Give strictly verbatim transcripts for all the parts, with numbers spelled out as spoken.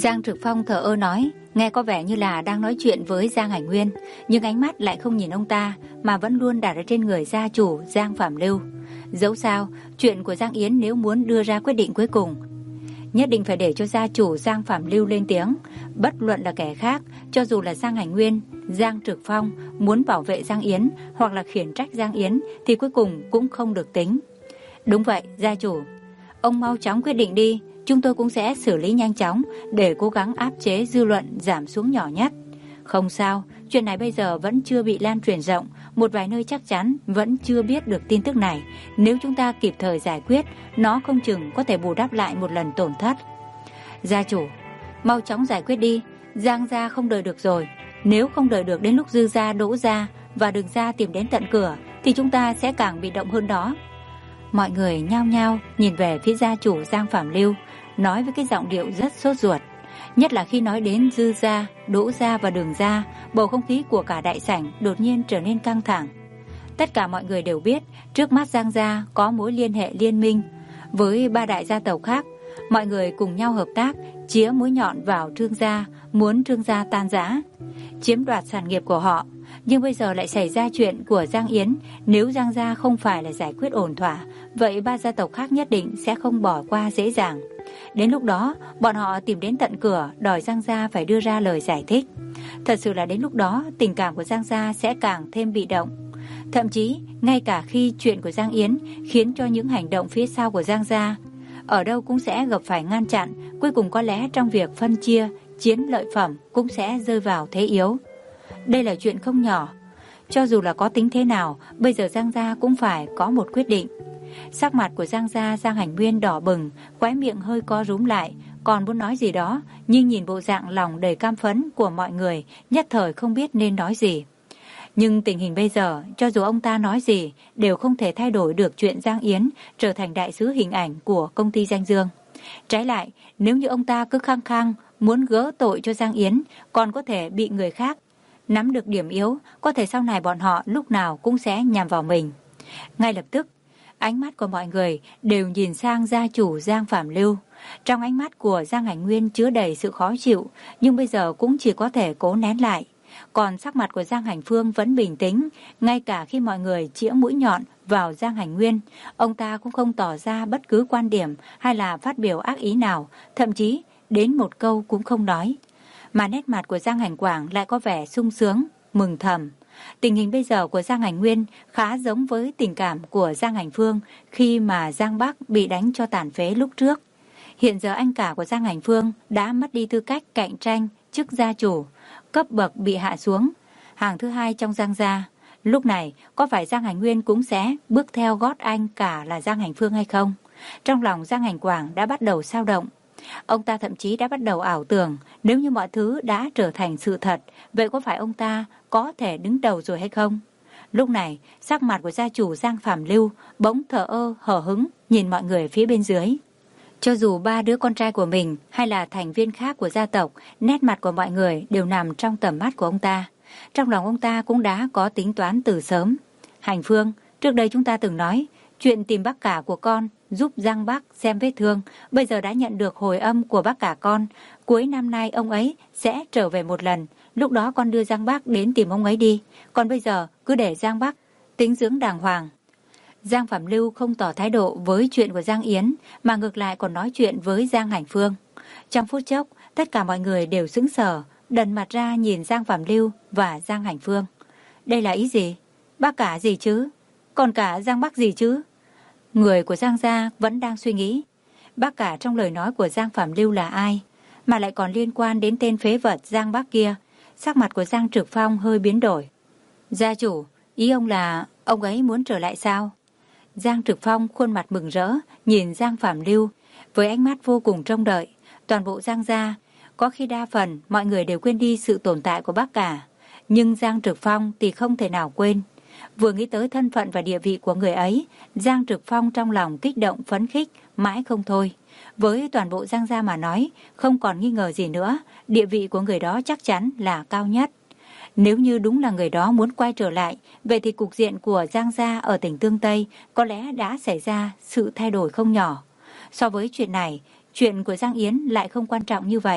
Giang Trực Phong thờ ơ nói, nghe có vẻ như là đang nói chuyện với Giang Hành Nguyên, nhưng ánh mắt lại không nhìn ông ta mà vẫn luôn đặt ở trên người gia chủ Giang Phạm Lưu. Dẫu sao, chuyện của Giang Yến nếu muốn đưa ra quyết định cuối cùng, nhất định phải để cho gia chủ Giang Phạm Lưu lên tiếng. Bất luận là kẻ khác, cho dù là Giang Hành Nguyên, Giang Trực Phong muốn bảo vệ Giang Yến hoặc là khiển trách Giang Yến thì cuối cùng cũng không được tính. Đúng vậy, gia chủ, ông mau chóng quyết định đi. Chúng tôi cũng sẽ xử lý nhanh chóng để cố gắng áp chế dư luận giảm xuống nhỏ nhất. Không sao, chuyện này bây giờ vẫn chưa bị lan truyền rộng, một vài nơi chắc chắn vẫn chưa biết được tin tức này. Nếu chúng ta kịp thời giải quyết, nó không chừng có thể bù đắp lại một lần tổn thất. Gia chủ, mau chóng giải quyết đi, Giang gia không đợi được rồi. Nếu không đợi được đến lúc Dư gia, Đỗ gia và Đường gia tìm đến tận cửa thì chúng ta sẽ càng bị động hơn đó. Mọi người nhao nhao nhìn về phía gia chủ Giang Phạm Lưu, nói với cái giọng điệu rất sốt ruột. Nhất là khi nói đến Dư gia, Đỗ gia và Đường gia, bầu không khí của cả đại sảnh đột nhiên trở nên căng thẳng. Tất cả mọi người đều biết, trước mắt Giang gia có mối liên hệ liên minh với ba đại gia tộc khác. Mọi người cùng nhau hợp tác, chĩa mũi nhọn vào Trương gia, muốn Trương gia tan rã, chiếm đoạt sản nghiệp của họ. Nhưng bây giờ lại xảy ra chuyện của Giang Yến. Nếu Giang gia không phải là giải quyết ổn thỏa, vậy ba gia tộc khác nhất định sẽ không bỏ qua dễ dàng. Đến lúc đó, bọn họ tìm đến tận cửa đòi Giang gia phải đưa ra lời giải thích. Thật sự là đến lúc đó, tình cảm của Giang gia sẽ càng thêm bị động. Thậm chí, ngay cả khi chuyện của Giang Yến khiến cho những hành động phía sau của Giang gia ở đâu cũng sẽ gặp phải ngăn chặn. Cuối cùng có lẽ trong việc phân chia chiến lợi phẩm cũng sẽ rơi vào thế yếu. Đây là chuyện không nhỏ. Cho dù là có tính thế nào, bây giờ Giang gia cũng phải có một quyết định. Sắc mặt của Giang gia Giang Hành Nguyên đỏ bừng, khóe miệng hơi co rúm lại, còn muốn nói gì đó, nhưng nhìn bộ dạng lòng đầy cam phẫn của mọi người, nhất thời không biết nên nói gì. Nhưng tình hình bây giờ, cho dù ông ta nói gì, đều không thể thay đổi được chuyện Giang Yến trở thành đại sứ hình ảnh của công ty Danh Dương. Trái lại, nếu như ông ta cứ khăng khăng muốn gỡ tội cho Giang Yến, còn có thể bị người khác nắm được điểm yếu, có thể sau này bọn họ lúc nào cũng sẽ nhằm vào mình. Ngay lập tức, ánh mắt của mọi người đều nhìn sang gia chủ Giang Phạm Lưu. Trong ánh mắt của Giang Hành Nguyên chứa đầy sự khó chịu, nhưng bây giờ cũng chỉ có thể cố nén lại. Còn sắc mặt của Giang Hành Phương vẫn bình tĩnh, ngay cả khi mọi người chĩa mũi nhọn vào Giang Hành Nguyên, ông ta cũng không tỏ ra bất cứ quan điểm hay là phát biểu ác ý nào, thậm chí đến một câu cũng không nói. Mà nét mặt của Giang Hành Quảng lại có vẻ sung sướng, mừng thầm. Tình hình bây giờ của Giang Hành Nguyên khá giống với tình cảm của Giang Hành Phương khi mà Giang Bắc bị đánh cho tàn phế lúc trước. Hiện giờ anh cả của Giang Hành Phương đã mất đi tư cách cạnh tranh chức gia chủ, cấp bậc bị hạ xuống, hàng thứ hai trong Giang gia. Lúc này, có phải Giang Hành Nguyên cũng sẽ bước theo gót anh cả là Giang Hành Phương hay không? Trong lòng Giang Hành Quảng đã bắt đầu xao động. Ông ta thậm chí đã bắt đầu ảo tưởng, nếu như mọi thứ đã trở thành sự thật, vậy có phải ông ta có thể đứng đầu rồi hay không? Lúc này, sắc mặt của gia chủ Giang Phạm Lưu bỗng thờ ơ, hờ hững nhìn mọi người phía bên dưới. Cho dù ba đứa con trai của mình hay là thành viên khác của gia tộc, nét mặt của mọi người đều nằm trong tầm mắt của ông ta. Trong lòng ông ta cũng đã có tính toán từ sớm. Hành Phương, trước đây chúng ta từng nói, chuyện tìm bác cả của con giúp Giang Bắc xem vết thương, bây giờ đã nhận được hồi âm của bác cả con. Cuối năm nay ông ấy sẽ trở về một lần, lúc đó con đưa Giang Bắc đến tìm ông ấy đi. Còn bây giờ cứ để Giang Bắc tính dưỡng đàng hoàng. Giang Phạm Lưu không tỏ thái độ với chuyện của Giang Yến, mà ngược lại còn nói chuyện với Giang Hành Phương. Trong phút chốc, tất cả mọi người đều sững sờ, đần mặt ra nhìn Giang Phạm Lưu và Giang Hành Phương. Đây là ý gì? Bác cả gì chứ? Còn cả Giang Bắc gì chứ? Người của Giang gia vẫn đang suy nghĩ, bác cả trong lời nói của Giang Phạm Lưu là ai, mà lại còn liên quan đến tên phế vật Giang Bắc kia. Sắc mặt của Giang Trực Phong hơi biến đổi. Gia chủ, ý ông là ông ấy muốn trở lại sao? Giang Trực Phong khuôn mặt mừng rỡ nhìn Giang Phạm Lưu với ánh mắt vô cùng trông đợi. Toàn bộ Giang gia, có khi đa phần mọi người đều quên đi sự tồn tại của bác cả, nhưng Giang Trực Phong thì không thể nào quên. Vừa nghĩ tới thân phận và địa vị của người ấy, Giang Trực Phong trong lòng kích động phấn khích mãi không thôi. Với toàn bộ Giang gia mà nói, không còn nghi ngờ gì nữa, địa vị của người đó chắc chắn là cao nhất. Nếu như đúng là người đó muốn quay trở lại, vậy thì cục diện của Giang gia ở tỉnh Tương Tây có lẽ đã xảy ra sự thay đổi không nhỏ. So với chuyện này, chuyện của Giang Yến lại không quan trọng như vậy.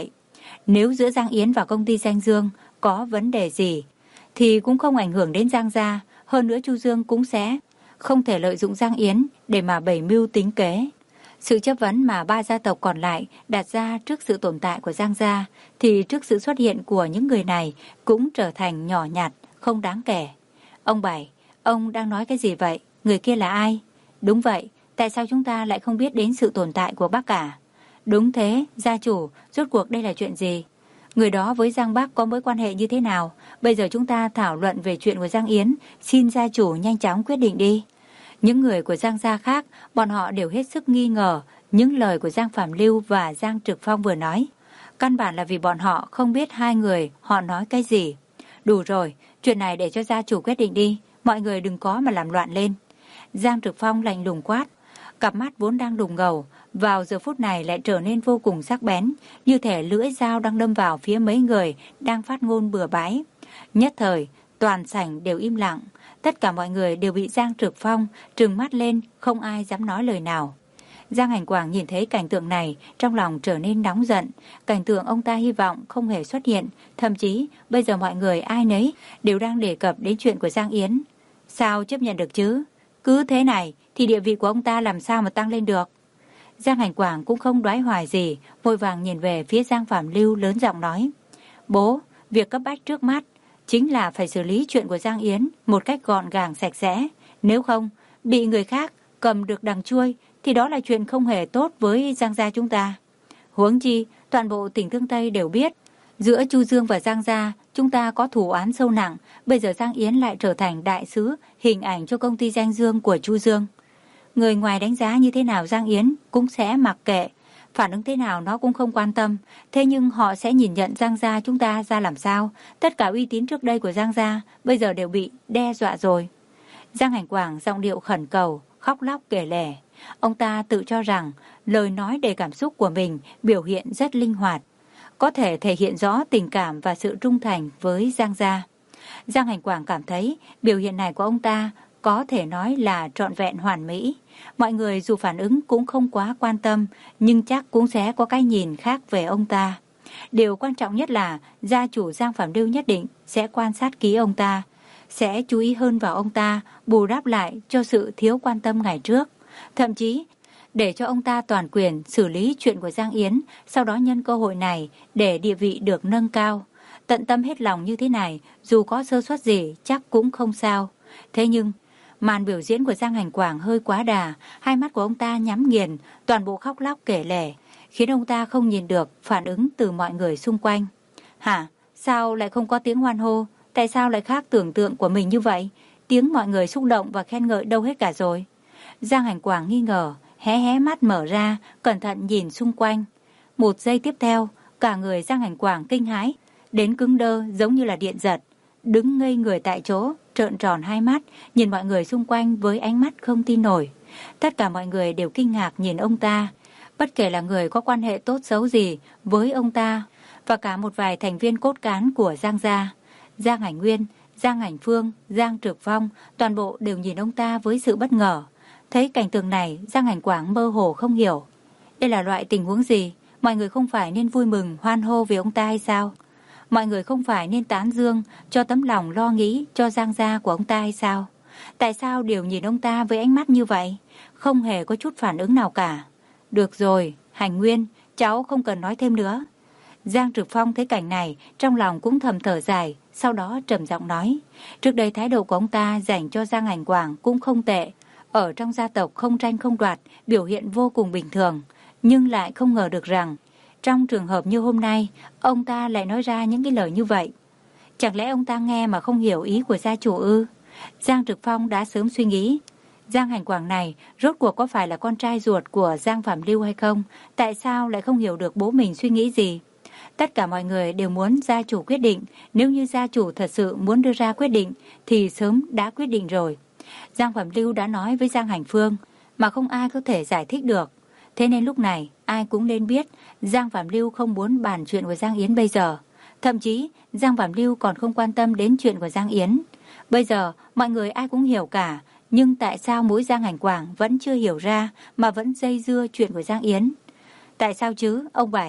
Nếu giữa Giang Yến và công ty Danh Dương có vấn đề gì thì cũng không ảnh hưởng đến Giang gia. Hơn nữa Chu Dương cũng sẽ không thể lợi dụng Giang Yến để mà bày mưu tính kế. Sự chất vấn mà ba gia tộc còn lại đặt ra trước sự tồn tại của Giang gia thì trước sự xuất hiện của những người này cũng trở thành nhỏ nhặt, không đáng kể. Ông Bảy, ông đang nói cái gì vậy? Người kia là ai? Đúng vậy, tại sao chúng ta lại không biết đến sự tồn tại của bác cả? Đúng thế, gia chủ, rốt cuộc đây là chuyện gì? Người đó với Giang Bắc có mối quan hệ như thế nào? Bây giờ chúng ta thảo luận về chuyện của Giang Yến, xin gia chủ nhanh chóng quyết định đi. Những người của Giang gia khác, bọn họ đều hết sức nghi ngờ những lời của Giang Phạm Lưu và Giang Trực Phong vừa nói. Căn bản là vì bọn họ không biết hai người họ nói cái gì. Đủ rồi, chuyện này để cho gia chủ quyết định đi, mọi người đừng có mà làm loạn lên. Giang Trực Phong lạnh lùng quát, cặp mắt vốn đang đùng ngầu, vào giờ phút này lại trở nên vô cùng sắc bén, như thể lưỡi dao đang đâm vào phía mấy người đang phát ngôn bừa bãi. Nhất thời, toàn sảnh đều im lặng, tất cả mọi người đều bị Giang Trực Phong trừng mắt lên, không ai dám nói lời nào. Giang Hành Quảng nhìn thấy cảnh tượng này, trong lòng trở nên nóng giận. Cảnh tượng ông ta hy vọng không hề xuất hiện, thậm chí bây giờ mọi người ai nấy đều đang đề cập đến chuyện của Giang Yến. Sao chấp nhận được chứ? Cứ thế này thì địa vị của ông ta làm sao mà tăng lên được? Giang Hành Quảng cũng không đoái hoài gì, vội vàng nhìn về phía Giang Phạm Lưu lớn giọng nói. Bố, việc cấp bách trước mắt chính là phải xử lý chuyện của Giang Yến một cách gọn gàng sạch sẽ. Nếu không, bị người khác cầm được đằng chuôi thì đó là chuyện không hề tốt với Giang gia chúng ta. Huống chi, toàn bộ tỉnh Thương Tây đều biết, giữa Chu Dương và Giang gia chúng ta có thù oán sâu nặng, bây giờ Giang Yến lại trở thành đại sứ hình ảnh cho công ty Danh Dương của Chu Dương. Người ngoài đánh giá như thế nào Giang Yến cũng sẽ mặc kệ, phản ứng thế nào nó cũng không quan tâm, thế nhưng họ sẽ nhìn nhận Giang gia chúng ta ra làm sao? Tất cả uy tín trước đây của Giang gia bây giờ đều bị đe dọa rồi. Giang Hành Quảng giọng điệu khẩn cầu, khóc lóc kể lể. Ông ta tự cho rằng lời nói đầy cảm xúc của mình biểu hiện rất linh hoạt, có thể thể hiện rõ tình cảm và sự trung thành với Giang gia. Giang Hành Quảng cảm thấy biểu hiện này của ông ta có thể nói là trọn vẹn hoàn mỹ. Mọi người dù phản ứng cũng không quá quan tâm, nhưng chắc cũng sẽ có cái nhìn khác về ông ta. Điều quan trọng nhất là gia chủ Giang Phạm Lưu nhất định sẽ quan sát kỹ ông ta, sẽ chú ý hơn vào ông ta, bù đắp lại cho sự thiếu quan tâm ngày trước. Thậm chí để cho ông ta toàn quyền xử lý chuyện của Giang Yến, sau đó nhân cơ hội này để địa vị được nâng cao. Tận tâm hết lòng như thế này, dù có sơ suất gì chắc cũng không sao. Thế nhưng màn biểu diễn của Giang Hành Quảng hơi quá đà, hai mắt của ông ta nhắm nghiền, toàn bộ khóc lóc kể lể, khiến ông ta không nhìn được phản ứng từ mọi người xung quanh. Hả? Sao lại không có tiếng hoan hô? Tại sao lại khác tưởng tượng của mình như vậy? Tiếng mọi người xúc động và khen ngợi đâu hết cả rồi? Giang Hành Quảng nghi ngờ, hé hé mắt mở ra, cẩn thận nhìn xung quanh. Một giây tiếp theo, cả người Giang Hành Quảng kinh hãi, đến cứng đơ giống như là điện giật, đứng ngây người tại chỗ, trợn tròn hai mắt, nhìn mọi người xung quanh với ánh mắt không tin nổi. Tất cả mọi người đều kinh ngạc nhìn ông ta, bất kể là người có quan hệ tốt xấu gì với ông ta, và cả một vài thành viên cốt cán của Giang gia. Giang Hành Nguyên, Giang Hành Phương, Giang Trực Phong, toàn bộ đều nhìn ông ta với sự bất ngờ. Thấy cảnh tượng này, Giang Hành Quảng mơ hồ không hiểu. Đây là loại tình huống gì? Mọi người không phải nên vui mừng, hoan hô về ông ta hay sao? Mọi người không phải nên tán dương cho tấm lòng lo nghĩ cho Giang gia của ông ta hay sao? Tại sao đều nhìn ông ta với ánh mắt như vậy? Không hề có chút phản ứng nào cả. Được rồi, Hành Nguyên, cháu không cần nói thêm nữa. Giang Trực Phong thấy cảnh này, trong lòng cũng thầm thở dài, sau đó trầm giọng nói. Trước đây thái độ của ông ta dành cho Giang Hành Quảng cũng không tệ. Ở trong gia tộc không tranh không đoạt, biểu hiện vô cùng bình thường. Nhưng lại không ngờ được rằng, trong trường hợp như hôm nay, ông ta lại nói ra những cái lời như vậy. Chẳng lẽ ông ta nghe mà không hiểu ý của gia chủ ư? Giang Trực Phong đã sớm suy nghĩ. Giang Hành Quảng này rốt cuộc có phải là con trai ruột của Giang Phạm Lưu hay không? Tại sao lại không hiểu được bố mình suy nghĩ gì? Tất cả mọi người đều muốn gia chủ quyết định. Nếu như gia chủ thật sự muốn đưa ra quyết định thì sớm đã quyết định rồi. Giang Phạm Lưu đã nói với Giang Hành Phương mà không ai có thể giải thích được. Thế nên lúc này ai cũng nên biết Giang Phạm Lưu không muốn bàn chuyện của Giang Yến bây giờ. Thậm chí Giang Phạm Lưu còn không quan tâm đến chuyện của Giang Yến. Bây giờ mọi người ai cũng hiểu cả, nhưng tại sao mỗi Giang Hành Quảng vẫn chưa hiểu ra mà vẫn dây dưa chuyện của Giang Yến? Tại sao chứ, ông Bảy?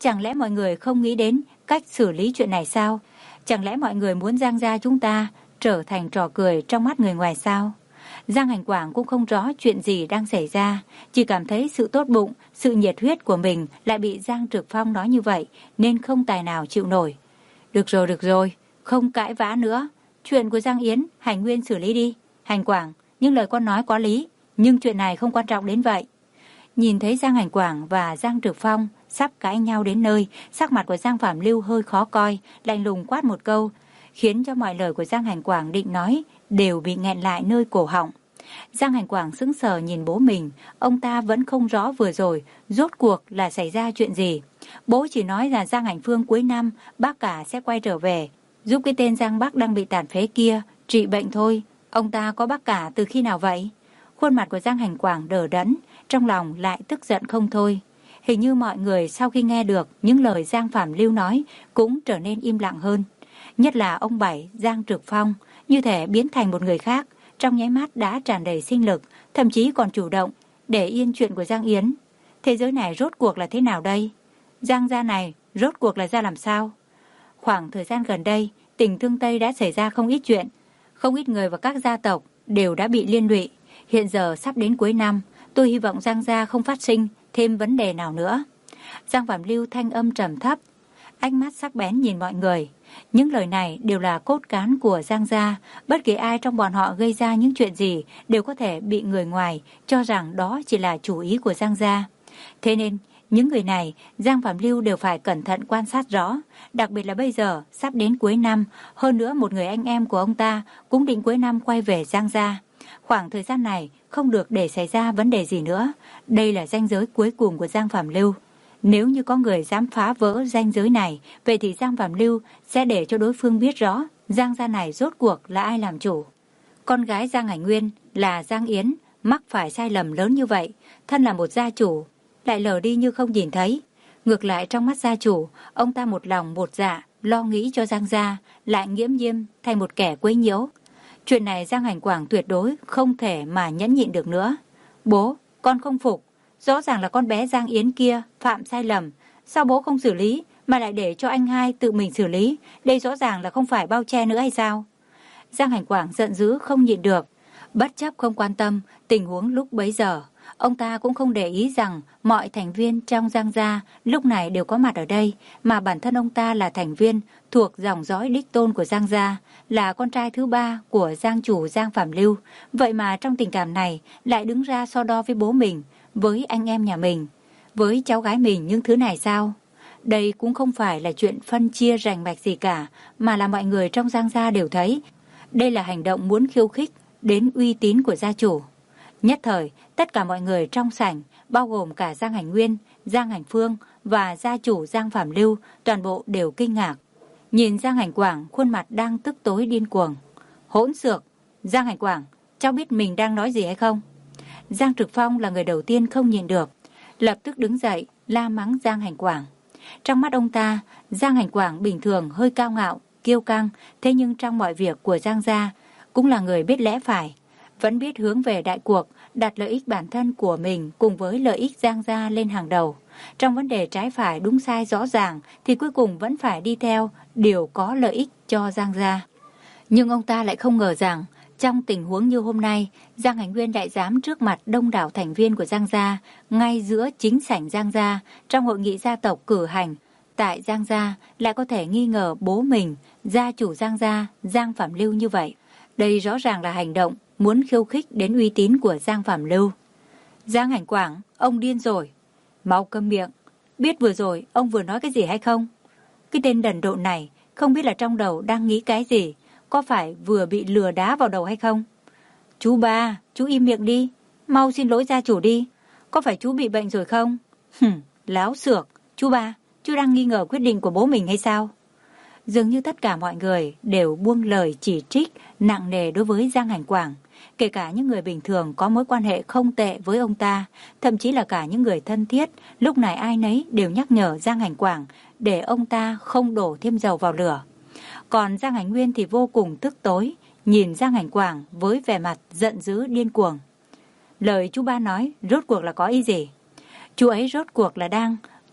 Chẳng lẽ mọi người không nghĩ đến cách xử lý chuyện này sao? Chẳng lẽ mọi người muốn Giang gia chúng ta trở thành trò cười trong mắt người ngoài sao? Giang Hành Quảng cũng không rõ chuyện gì đang xảy ra, chỉ cảm thấy sự tốt bụng, sự nhiệt huyết của mình lại bị Giang Trực Phong nói như vậy, nên không tài nào chịu nổi. Được rồi, được rồi, không cãi vã nữa. Chuyện của Giang Yến, Hành Nguyên xử lý đi. Hành Quảng, những lời con nói có lý, nhưng chuyện này không quan trọng đến vậy. Nhìn thấy Giang Hành Quảng và Giang Trực Phong sắp cãi nhau đến nơi, sắc mặt của Giang Phạm Lưu hơi khó coi, lạnh lùng quát một câu, khiến cho mọi lời của Giang Hành Quảng định nói đều bị nghẹn lại nơi cổ họng. Giang Hành Quảng sững sờ nhìn bố mình, ông ta vẫn không rõ vừa rồi rốt cuộc là xảy ra chuyện gì. Bố chỉ nói là Giang Hành Phương cuối năm bác cả sẽ quay trở về, giúp cái tên Giang Bắc đang bị tàn phế kia trị bệnh thôi. Ông ta có bác cả từ khi nào vậy? Khuôn mặt của Giang Hành Quảng đờ đẫn, trong lòng lại tức giận không thôi. Hình như mọi người sau khi nghe được những lời Giang Phạm Lưu nói cũng trở nên im lặng hơn. Nhất là ông Bảy, Giang Trực Phong, như thể biến thành một người khác, trong nháy mắt đã tràn đầy sinh lực, thậm chí còn chủ động để yên chuyện của Giang Yến. Thế giới này rốt cuộc là thế nào đây? Giang gia này rốt cuộc là ra làm sao? Khoảng thời gian gần đây, tỉnh Thương Tây đã xảy ra không ít chuyện, không ít người và các gia tộc đều đã bị liên lụy. Hiện giờ sắp đến cuối năm, tôi hy vọng Giang gia không phát sinh thêm vấn đề nào nữa. Giang Phạm Lưu thanh âm trầm thấp, ánh mắt sắc bén nhìn mọi người. Những lời này đều là cốt cán của Giang gia, bất kỳ ai trong bọn họ gây ra những chuyện gì đều có thể bị người ngoài cho rằng đó chỉ là chủ ý của Giang gia. Thế nên, những người này, Giang Phạm Lưu đều phải cẩn thận quan sát rõ, đặc biệt là bây giờ, sắp đến cuối năm, hơn nữa một người anh em của ông ta cũng định cuối năm quay về Giang gia. Khoảng thời gian này không được để xảy ra vấn đề gì nữa, đây là ranh giới cuối cùng của Giang Phạm Lưu. Nếu như có người dám phá vỡ ranh giới này, vậy thì Giang Phạm Lưu sẽ để cho đối phương biết rõ Giang gia này rốt cuộc là ai làm chủ. Con gái Giang Hành Nguyên là Giang Yến mắc phải sai lầm lớn như vậy, thân là một gia chủ lại lờ đi như không nhìn thấy. Ngược lại trong mắt gia chủ, ông ta một lòng một dạ lo nghĩ cho Giang gia, lại nghiễm nhiên thành một kẻ quấy nhiễu. Chuyện này Giang Hành Quảng tuyệt đối không thể mà nhẫn nhịn được nữa. Bố, con không phục. Rõ ràng là con bé Giang Yến kia phạm sai lầm, sao bố không xử lý mà lại để cho anh hai tự mình xử lý? Đây rõ ràng là không phải bao che nữa hay sao? Giang Hành Quảng giận dữ không nhịn được, bất chấp không quan tâm tình huống lúc bấy giờ. Ông ta cũng không để ý rằng mọi thành viên trong Giang gia lúc này đều có mặt ở đây, mà bản thân ông ta là thành viên thuộc dòng dõi đích tôn của Giang gia, là con trai thứ ba của Giang chủ Giang Phạm Lưu. Vậy mà trong tình cảm này lại đứng ra so đo với bố mình, với anh em nhà mình, với cháu gái mình những thứ này sao? Đây cũng không phải là chuyện phân chia rành mạch gì cả, mà là mọi người trong Giang gia đều thấy đây là hành động muốn khiêu khích đến uy tín của gia chủ. Nhất thời, tất cả mọi người trong sảnh, bao gồm cả Giang Hành Nguyên, Giang Hành Phương và gia chủ Giang Phạm Lưu, toàn bộ đều kinh ngạc. Nhìn Giang Hành Quảng, khuôn mặt đang tức tối điên cuồng. Hỗn xược! Giang Hành Quảng, cháu biết mình đang nói gì hay không? Giang Trực Phong là người đầu tiên không nhịn được, lập tức đứng dậy, la mắng Giang Hành Quảng. Trong mắt ông ta, Giang Hành Quảng bình thường hơi cao ngạo, kiêu căng, thế nhưng trong mọi việc của Giang gia cũng là người biết lẽ phải, vẫn biết hướng về đại cuộc, đặt lợi ích bản thân của mình cùng với lợi ích Giang gia lên hàng đầu. Trong vấn đề trái phải đúng sai rõ ràng thì cuối cùng vẫn phải đi theo điều có lợi ích cho Giang gia. Nhưng ông ta lại không ngờ rằng trong tình huống như hôm nay, Giang Hành Nguyên lại dám trước mặt đông đảo thành viên của Giang gia, ngay giữa chính sảnh Giang gia, trong hội nghị gia tộc cử hành tại Giang gia, lại có thể nghi ngờ bố mình, gia chủ Giang gia, Giang Phạm Lưu như vậy. Đây rõ ràng là hành động muốn khiêu khích đến uy tín của Giang Phạm Lưu. Giang Hành Quảng, ông điên rồi. Mau câm miệng. Biết vừa rồi ông vừa nói cái gì hay không? Cái tên đần độn này không biết là trong đầu đang nghĩ cái gì, có phải vừa bị lừa đá vào đầu hay không? Chú ba, chú im miệng đi, mau xin lỗi gia chủ đi. Có phải chú bị bệnh rồi không? Hừm, láo xược. Chú ba, chú đang nghi ngờ quyết định của bố mình hay sao? Dường như tất cả mọi người đều buông lời chỉ trích nặng nề đối với Giang Hành Quảng, kể cả những người bình thường có mối quan hệ không tệ với ông ta, thậm chí là cả những người thân thiết, lúc này ai nấy đều nhắc nhở Giang Hành Quảng để ông ta không đổ thêm dầu vào lửa. Còn Giang Hành Nguyên thì vô cùng tức tối, nhìn Giang Hành Quảng với vẻ mặt giận dữ điên cuồng. Lời chú ba nói rốt cuộc là có ý gì? Chú ấy rốt cuộc là đang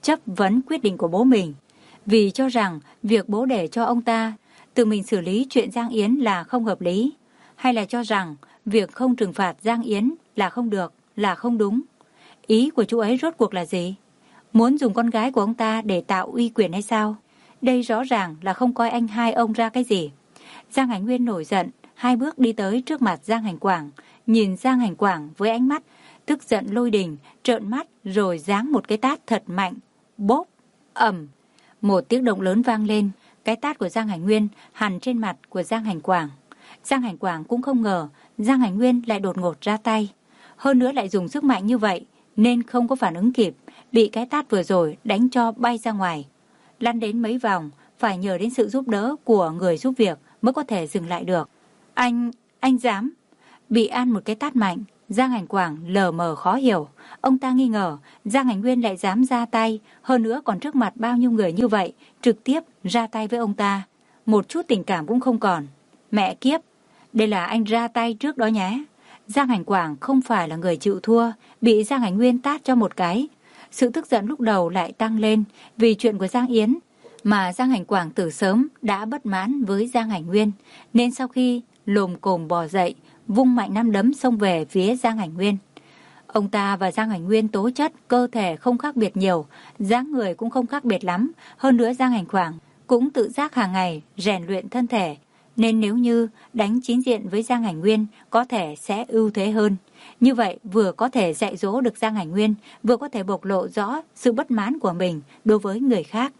chấp vấn quyết định của bố mình, vì cho rằng việc bố để cho ông ta tự mình xử lý chuyện Giang Yến là không hợp lý, hay là cho rằng việc không trừng phạt Giang Yến là không được, là không đúng. Ý của chú ấy rốt cuộc là gì? Muốn dùng con gái của ông ta để tạo uy quyền hay sao? Đây rõ ràng là không coi anh hai ông ra cái gì. Giang Hành Nguyên nổi giận, hai bước đi tới trước mặt Giang Hành Quảng, nhìn Giang Hành Quảng với ánh mắt tức giận lôi đình, trợn mắt rồi giáng một cái tát thật mạnh. Bốp, ầm, một tiếng động lớn vang lên. Cái tát của Giang Hành Nguyên hằn trên mặt của Giang Hành Quảng. Giang Hành Quảng cũng không ngờ Giang Hành Nguyên lại đột ngột ra tay, hơn nữa lại dùng sức mạnh như vậy, nên không có phản ứng kịp, bị cái tát vừa rồi đánh cho bay ra ngoài, lăn đến mấy vòng, phải nhờ đến sự giúp đỡ của người giúp việc mới có thể dừng lại được. Anh, anh dám? Bị ăn một cái tát mạnh, Giang Hành Quảng lờ mờ khó hiểu. Ông ta nghi ngờ Giang Hành Nguyên lại dám ra tay, hơn nữa còn trước mặt bao nhiêu người như vậy, trực tiếp ra tay với ông ta. Một chút tình cảm cũng không còn. Mẹ kiếp, đây là anh ra tay trước đó nhé. Giang Hành Quảng không phải là người chịu thua, bị Giang Hành Nguyên tát cho một cái. Sự tức giận lúc đầu lại tăng lên vì chuyện của Giang Yến, mà Giang Hành Quảng từ sớm đã bất mãn với Giang Hành Nguyên, nên sau khi lồm cồm bò dậy, vung mạnh năm đấm xông về phía Giang Hành Nguyên. Ông ta và Giang Hành Nguyên tố chất, cơ thể không khác biệt nhiều, dáng người cũng không khác biệt lắm. Hơn nữa Giang Hành Quảng cũng tự giác hàng ngày rèn luyện thân thể, nên nếu như đánh chính diện với Giang Hành Nguyên có thể sẽ ưu thế hơn. Như vậy vừa có thể dạy dỗ được Giang Hành Nguyên, vừa có thể bộc lộ rõ sự bất mãn của mình đối với người khác.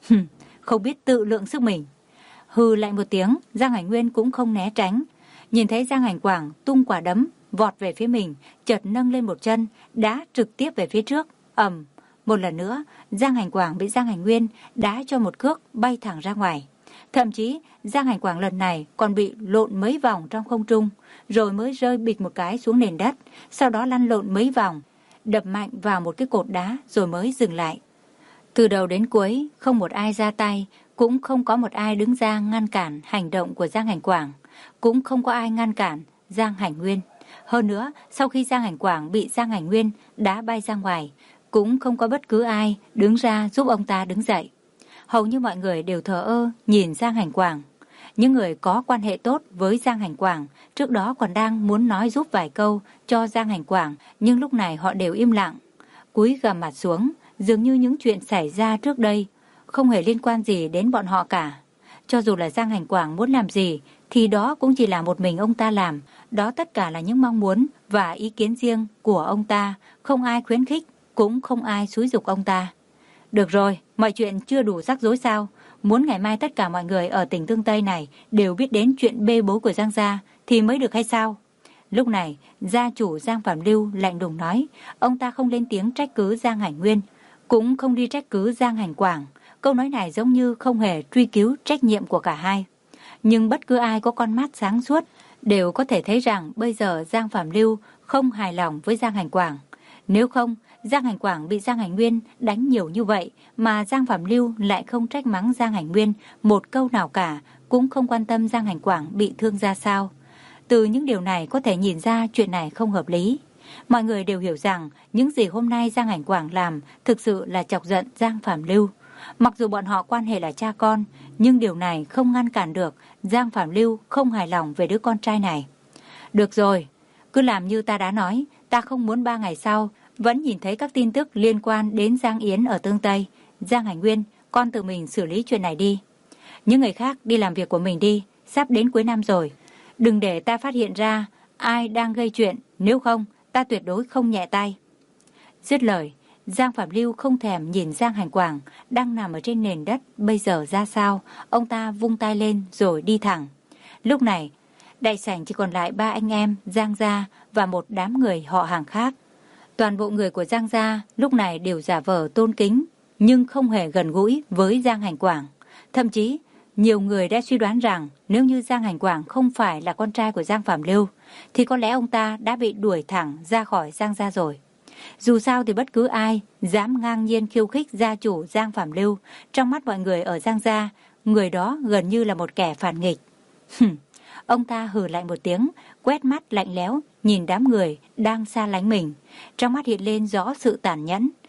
Không biết tự lượng sức mình. Hừ lại một tiếng, Giang Hành Nguyên cũng không né tránh. Nhìn thấy Giang Hành Quảng tung quả đấm vọt về phía mình, chợt nâng lên một chân, đá trực tiếp về phía trước. Ầm, một lần nữa, Giang Hành Quảng bị Giang Hành Nguyên đá cho một cước bay thẳng ra ngoài. Thậm chí, Giang Hành Quảng lần này còn bị lộn mấy vòng trong không trung, rồi mới rơi bịch một cái xuống nền đất, sau đó lăn lộn mấy vòng, đập mạnh vào một cái cột đá rồi mới dừng lại. Từ đầu đến cuối, không một ai ra tay, cũng không có một ai đứng ra ngăn cản hành động của Giang Hành Quảng, cũng không có ai ngăn cản Giang Hành Nguyên. Hơn nữa, sau khi Giang Hành Quảng bị Giang Hành Nguyên đá bay ra ngoài, cũng không có bất cứ ai đứng ra giúp ông ta đứng dậy. Hầu như mọi người đều thờ ơ nhìn Giang Hành Quảng. Những người có quan hệ tốt với Giang Hành Quảng trước đó còn đang muốn nói giúp vài câu cho Giang Hành Quảng, nhưng lúc này họ đều im lặng, cúi gằm mặt xuống, dường như những chuyện xảy ra trước đây không hề liên quan gì đến bọn họ cả. Cho dù là Giang Hành Quảng muốn làm gì thì đó cũng chỉ là một mình ông ta làm, đó tất cả là những mong muốn và ý kiến riêng của ông ta, không ai khuyến khích, cũng không ai xúi giục ông ta. Được rồi, mọi chuyện chưa đủ rắc rối sao? Muốn ngày mai tất cả mọi người ở tỉnh Tương Tây này đều biết đến chuyện bê bối của Giang gia thì mới được hay sao? Lúc này, gia chủ Giang Phạm Lưu lạnh lùng nói, ông ta không lên tiếng trách cứ Giang Hành Nguyên, cũng không đi trách cứ Giang Hành Quảng. Câu nói này giống như không hề truy cứu trách nhiệm của cả hai. Nhưng bất cứ ai có con mắt sáng suốt đều có thể thấy rằng bây giờ Giang Phạm Lưu không hài lòng với Giang Hành Quảng. Nếu không, Giang Hành Quảng bị Giang Hành Nguyên đánh nhiều như vậy mà Giang Phạm Lưu lại không trách mắng Giang Hành Nguyên một câu nào cả, cũng không quan tâm Giang Hành Quảng bị thương ra sao. Từ những điều này có thể nhìn ra chuyện này không hợp lý. Mọi người đều hiểu rằng những gì hôm nay Giang Hành Quảng làm thực sự là chọc giận Giang Phạm Lưu. Mặc dù bọn họ quan hệ là cha con, nhưng điều này không ngăn cản được Giang Phạm Lưu không hài lòng về đứa con trai này. Được rồi, cứ làm như ta đã nói, ta không muốn ba ngày sau vẫn nhìn thấy các tin tức liên quan đến Giang Yến ở Tương Tây. Giang Hành Nguyên, con tự mình xử lý chuyện này đi. Những người khác đi làm việc của mình đi, sắp đến cuối năm rồi. Đừng để ta phát hiện ra ai đang gây chuyện, nếu không, ta tuyệt đối không nhẹ tay. Dứt lời, Giang Phạm Lưu không thèm nhìn Giang Hành Quảng đang nằm ở trên nền đất bây giờ ra sao, ông ta vung tay lên rồi đi thẳng. Lúc này, đại sảnh chỉ còn lại ba anh em Giang gia và một đám người họ hàng khác. Toàn bộ người của Giang gia lúc này đều giả vờ tôn kính, nhưng không hề gần gũi với Giang Hành Quảng. Thậm chí, nhiều người đã suy đoán rằng nếu như Giang Hành Quảng không phải là con trai của Giang Phạm Lưu, thì có lẽ ông ta đã bị đuổi thẳng ra khỏi Giang gia rồi. Dù sao thì bất cứ ai dám ngang nhiên khiêu khích gia chủ Giang Phạm Lưu, trong mắt mọi người ở Giang gia, người đó gần như là một kẻ phản nghịch. Ông ta hừ lạnh một tiếng, quét mắt lạnh lẽo nhìn đám người đang xa lánh mình, trong mắt hiện lên rõ sự tàn nhẫn.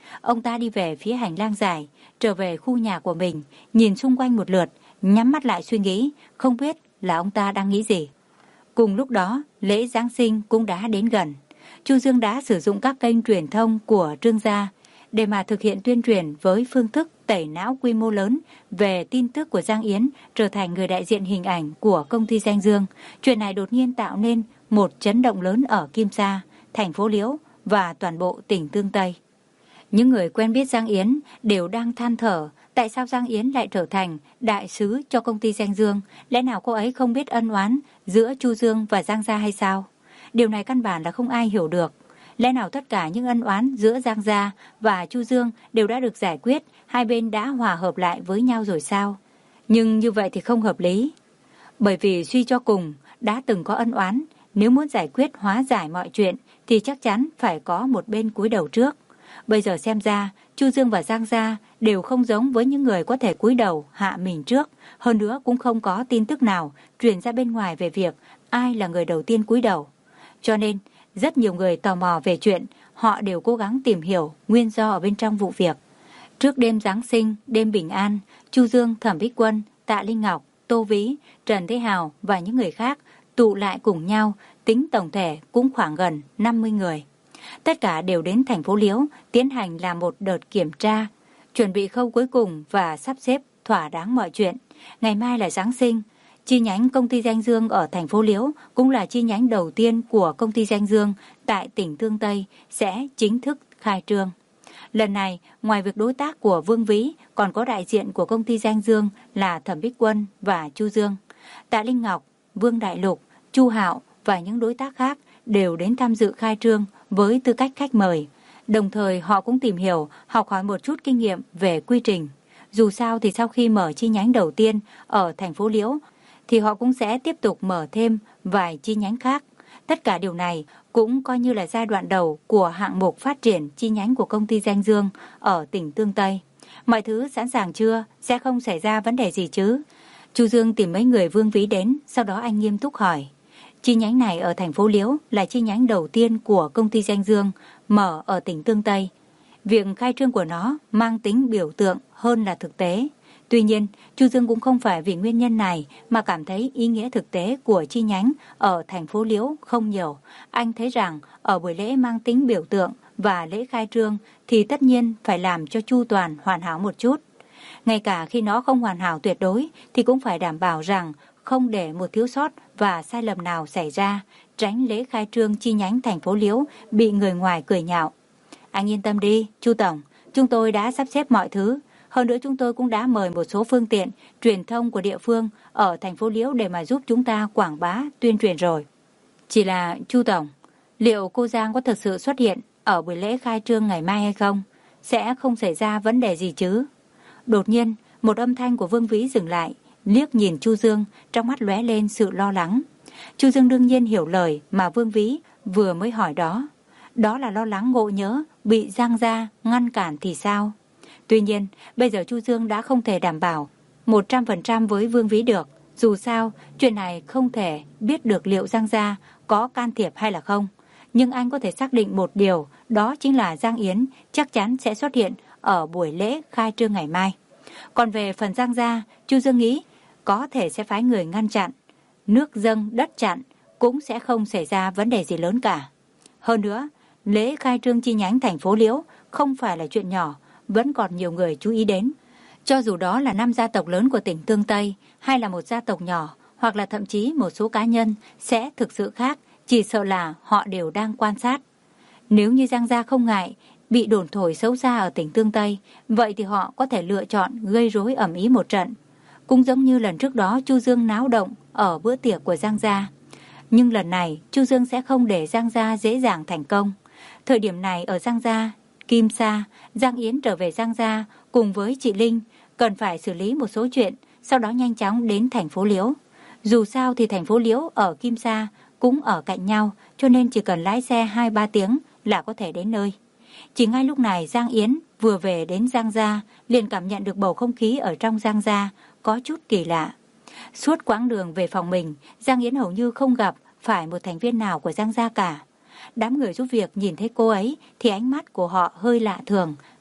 Ông ta đi về phía hành lang dài, trở về khu nhà của mình, nhìn xung quanh một lượt, nhắm mắt lại suy nghĩ, không biết là ông ta đang nghĩ gì. Cùng lúc đó, lễ Giáng sinh cũng đã đến gần. Chu Dương đã sử dụng các kênh truyền thông của Trương gia để mà thực hiện tuyên truyền với phương thức tẩy não quy mô lớn về tin tức của Giang Yến trở thành người đại diện hình ảnh của công ty Danh Dương. Chuyện này đột nhiên tạo nên một chấn động lớn ở Kim Sa, thành phố Liễu và toàn bộ tỉnh Tương Tây. Những người quen biết Giang Yến đều đang than thở, tại sao Giang Yến lại trở thành đại sứ cho công ty Danh Dương, lẽ nào cô ấy không biết ân oán giữa Chu Dương và Giang gia hay sao? Điều này căn bản là không ai hiểu được. Lẽ nào tất cả những ân oán giữa Giang gia và Chu Dương đều đã được giải quyết, hai bên đã hòa hợp lại với nhau rồi sao? Nhưng như vậy thì không hợp lý. Bởi vì suy cho cùng, đã từng có ân oán, nếu muốn giải quyết hóa giải mọi chuyện thì chắc chắn phải có một bên cúi đầu trước. Bây giờ xem ra, Chu Dương và Giang gia đều không giống với những người có thể cúi đầu hạ mình trước. Hơn nữa cũng không có tin tức nào truyền ra bên ngoài về việc ai là người đầu tiên cúi đầu. Cho nên, rất nhiều người tò mò về chuyện, họ đều cố gắng tìm hiểu nguyên do ở bên trong vụ việc. Trước đêm Giáng sinh, đêm bình an, Chu Dương, Thẩm Bích Quân, Tạ Linh Ngọc, Tô Vĩ, Trần Thế Hào và những người khác tụ lại cùng nhau, tính tổng thể cũng khoảng gần năm mươi người. Tất cả đều đến thành phố Liễu tiến hành làm một đợt kiểm tra, chuẩn bị khâu cuối cùng và sắp xếp thỏa đáng mọi chuyện. Ngày mai là Giáng sinh, chi nhánh công ty Danh Dương ở thành phố Liễu cũng là chi nhánh đầu tiên của công ty Danh Dương tại tỉnh Tương Tây sẽ chính thức khai trương. Lần này, ngoài việc đối tác của Vương Vĩ, còn có đại diện của công ty Danh Dương là Thẩm Bích Quân và Chu Dương. Tạ Linh Ngọc, Vương Đại Lục, Chu Hạo và những đối tác khác đều đến tham dự khai trương với tư cách khách mời. Đồng thời họ cũng tìm hiểu, học hỏi một chút kinh nghiệm về quy trình. Dù sao thì sau khi mở chi nhánh đầu tiên ở thành phố Liễu, thì họ cũng sẽ tiếp tục mở thêm vài chi nhánh khác. Tất cả điều này cũng coi như là giai đoạn đầu của hạng mục phát triển chi nhánh của công ty Danh Dương ở tỉnh Tương Tây. Mọi thứ sẵn sàng chưa? Sẽ không xảy ra vấn đề gì chứ? Chu Dương tìm mấy người Vương Vĩ đến, sau đó anh nghiêm túc hỏi. Chi nhánh này ở thành phố Liễu là chi nhánh đầu tiên của công ty Danh Dương mở ở tỉnh Tương Tây. Việc khai trương của nó mang tính biểu tượng hơn là thực tế. Tuy nhiên, Chu Dương cũng không phải vì nguyên nhân này mà cảm thấy ý nghĩa thực tế của chi nhánh ở thành phố Liễu không nhiều. Anh thấy rằng ở buổi lễ mang tính biểu tượng và lễ khai trương thì tất nhiên phải làm cho chu toàn hoàn hảo một chút. Ngay cả khi nó không hoàn hảo tuyệt đối thì cũng phải đảm bảo rằng không để một thiếu sót và sai lầm nào xảy ra, tránh lễ khai trương chi nhánh thành phố Liễu bị người ngoài cười nhạo. Anh yên tâm đi, Chu Tổng, chúng tôi đã sắp xếp mọi thứ. Hơn nữa chúng tôi cũng đã mời một số phương tiện truyền thông của địa phương ở thành phố Liễu để mà giúp chúng ta quảng bá, tuyên truyền rồi. Chỉ là, Chu Tổng, liệu cô Giang có thực sự xuất hiện ở buổi lễ khai trương ngày mai hay không? Sẽ không xảy ra vấn đề gì chứ? Đột nhiên, một âm thanh của Vương Vĩ dừng lại, liếc nhìn Chu Dương, trong mắt lóe lên sự lo lắng. Chu Dương đương nhiên hiểu lời mà Vương Vĩ vừa mới hỏi đó. Đó là lo lắng ngộ nhớ bị Giang gia ngăn cản thì sao? Tuy nhiên, bây giờ Chu Dương đã không thể đảm bảo một trăm phần trăm với Vương Vĩ được. Dù sao, chuyện này không thể biết được liệu Giang gia có can thiệp hay là không. Nhưng anh có thể xác định một điều, đó chính là Giang Yến chắc chắn sẽ xuất hiện ở buổi lễ khai trương ngày mai. Còn về phần Giang gia, Chu Dương nghĩ có thể sẽ phái người ngăn chặn. Nước dâng đất chặn cũng sẽ không xảy ra vấn đề gì lớn cả. Hơn nữa, lễ khai trương chi nhánh thành phố Liễu không phải là chuyện nhỏ, vẫn còn nhiều người chú ý đến. Cho dù đó là năm gia tộc lớn của tỉnh Tương Tây hay là một gia tộc nhỏ hoặc là thậm chí một số cá nhân sẽ thực sự khác, chỉ sợ là họ đều đang quan sát. Nếu như Giang gia không ngại bị đồn thổi xấu xa ở tỉnh Tương Tây, vậy thì họ có thể lựa chọn gây rối ầm ĩ một trận. Cũng giống như lần trước đó Chu Dương náo động ở bữa tiệc của Giang gia. Nhưng lần này Chu Dương sẽ không để Giang gia dễ dàng thành công. Thời điểm này ở Giang gia, Kim Sa, Giang Yến trở về Giang gia cùng với chị Linh cần phải xử lý một số chuyện, sau đó nhanh chóng đến thành phố Liễu. Dù sao thì thành phố Liễu ở Kim Sa cũng ở cạnh nhau, cho nên chỉ cần lái xe hai ba tiếng là có thể đến nơi. Chỉ ngay lúc này Giang Yến vừa về đến Giang gia liền cảm nhận được bầu không khí ở trong Giang gia có chút kỳ lạ. Suốt quãng đường về phòng mình, Giang Yến hầu như không gặp phải một thành viên nào của Giang gia cả. Đám người giúp việc nhìn thấy cô ấy thì ánh mắt của họ hơi lạ thường,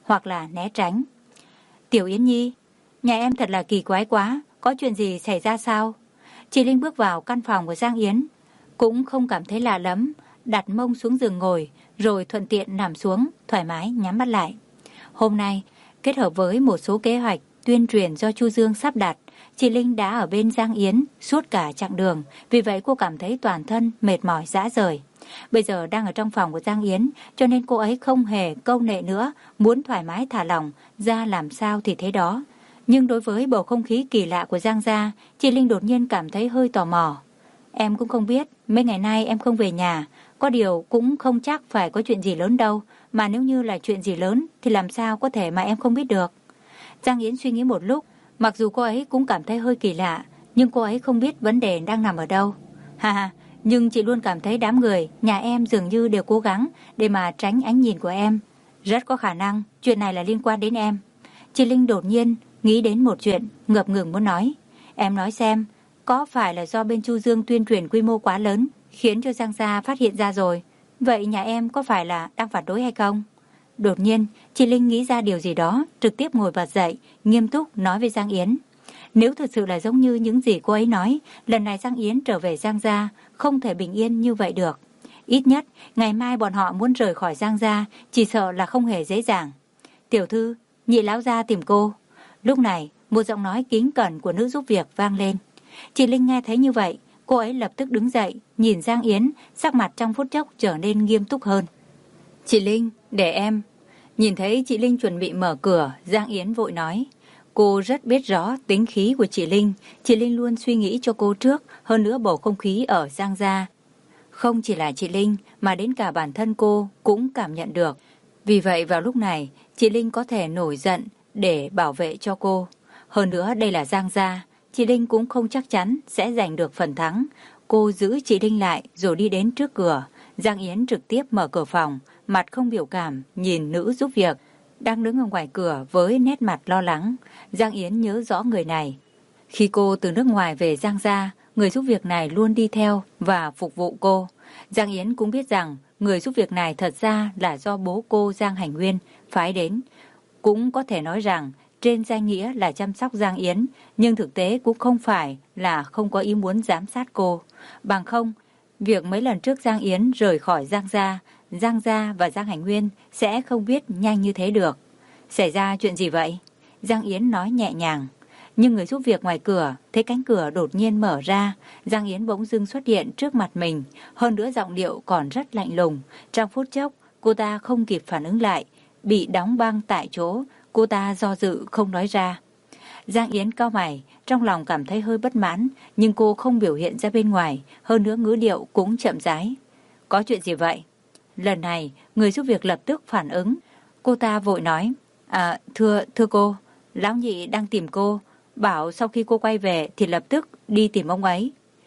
hoặc là né tránh. Tiểu Yến Nhi, nhà em thật là kỳ quái quá, có chuyện gì xảy ra sao? Chị Linh bước vào căn phòng của Giang Yến, cũng không cảm thấy lạ lắm, đặt mông xuống giường ngồi, rồi thuận tiện nằm xuống, thoải mái nhắm mắt lại. Hôm nay, kết hợp với một số kế hoạch tuyên truyền do Chu Dương sắp đặt, chị Linh đã ở bên Giang Yến suốt cả chặng đường, vì vậy cô cảm thấy toàn thân mệt mỏi rã rời. Bây giờ đang ở trong phòng của Giang Yến, cho nên cô ấy không hề câu nệ nữa, muốn thoải mái thả lỏng, ra làm sao thì thế đó. Nhưng đối với bầu không khí kỳ lạ của Giang gia, chị Linh đột nhiên cảm thấy hơi tò mò. Em cũng không biết, mấy ngày nay em không về nhà, có điều cũng không chắc phải có chuyện gì lớn đâu, mà nếu như là chuyện gì lớn thì làm sao có thể mà em không biết được. Giang Yến suy nghĩ một lúc, mặc dù cô ấy cũng cảm thấy hơi kỳ lạ, nhưng cô ấy không biết vấn đề đang nằm ở đâu. Ha ha, nhưng chị luôn cảm thấy đám người nhà em dường như đều cố gắng để mà tránh ánh nhìn của em. Rất có khả năng chuyện này là liên quan đến em. Chị Linh đột nhiên nghĩ đến một chuyện, ngập ngừng muốn nói. Em nói xem, có phải là do bên Chu Dương tuyên truyền quy mô quá lớn, khiến cho Giang gia phát hiện ra rồi? Vậy nhà em có phải là đang phản đối hay không? Đột nhiên, chị Linh nghĩ ra điều gì đó, trực tiếp ngồi bật dậy, nghiêm túc nói với Giang Yến. Nếu thật sự là giống như những gì cô ấy nói, lần này Giang Yến trở về Giang gia không thể bình yên như vậy được. Ít nhất, ngày mai bọn họ muốn rời khỏi Giang gia, chỉ sợ là không hề dễ dàng. Tiểu thư, nhị lão gia tìm cô. Lúc này, một giọng nói kính cẩn của nữ giúp việc vang lên. Chị Linh nghe thấy như vậy, cô ấy lập tức đứng dậy, nhìn Giang Yến, sắc mặt trong phút chốc trở nên nghiêm túc hơn. Chị Linh, để em. Nhìn thấy chị Linh chuẩn bị mở cửa, Giang Yến vội nói. Cô rất biết rõ tính khí của chị Linh, chị Linh luôn suy nghĩ cho cô trước, hơn nữa bầu không khí ở Giang gia. Không chỉ là chị Linh, mà đến cả bản thân cô cũng cảm nhận được. Vì vậy vào lúc này, chị Linh có thể nổi giận để bảo vệ cho cô. Hơn nữa đây là Giang gia, chị Linh cũng không chắc chắn sẽ giành được phần thắng. Cô giữ chị Linh lại rồi đi đến trước cửa. Giang Yến trực tiếp mở cửa phòng, mặt không biểu cảm, nhìn nữ giúp việc đang đứng ở ngoài cửa với nét mặt lo lắng. Giang Yến nhớ rõ người này. Khi cô từ nước ngoài về Giang gia, người giúp việc này luôn đi theo và phục vụ cô. Giang Yến cũng biết rằng người giúp việc này thật ra là do bố cô Giang Hành Nguyên phái đến. Cũng có thể nói rằng trên danh nghĩa là chăm sóc Giang Yến, nhưng thực tế cũng không phải là không có ý muốn giám sát cô. Bằng không, việc mấy lần trước Giang Yến rời khỏi Giang gia, Giang gia và Giang Hành Nguyên sẽ không biết nhanh như thế được. Xảy ra chuyện gì vậy? Giang Yến nói nhẹ nhàng. Nhưng người giúp việc ngoài cửa thấy cánh cửa đột nhiên mở ra, Giang Yến bỗng dưng xuất hiện trước mặt mình, hơn nữa giọng điệu còn rất lạnh lùng. Trong phút chốc, cô ta không kịp phản ứng lại, bị đóng băng tại chỗ, cô ta do dự không nói ra. Giang Yến cau mày, trong lòng cảm thấy hơi bất mãn, nhưng cô không biểu hiện ra bên ngoài, hơn nữa ngữ điệu cũng chậm rãi. Có chuyện gì vậy? Lần này, người giúp việc lập tức phản ứng. Cô ta vội nói, à, thưa, thưa cô, lão nhị đang tìm cô, bảo sau khi cô quay về thì lập tức đi tìm ông ấy.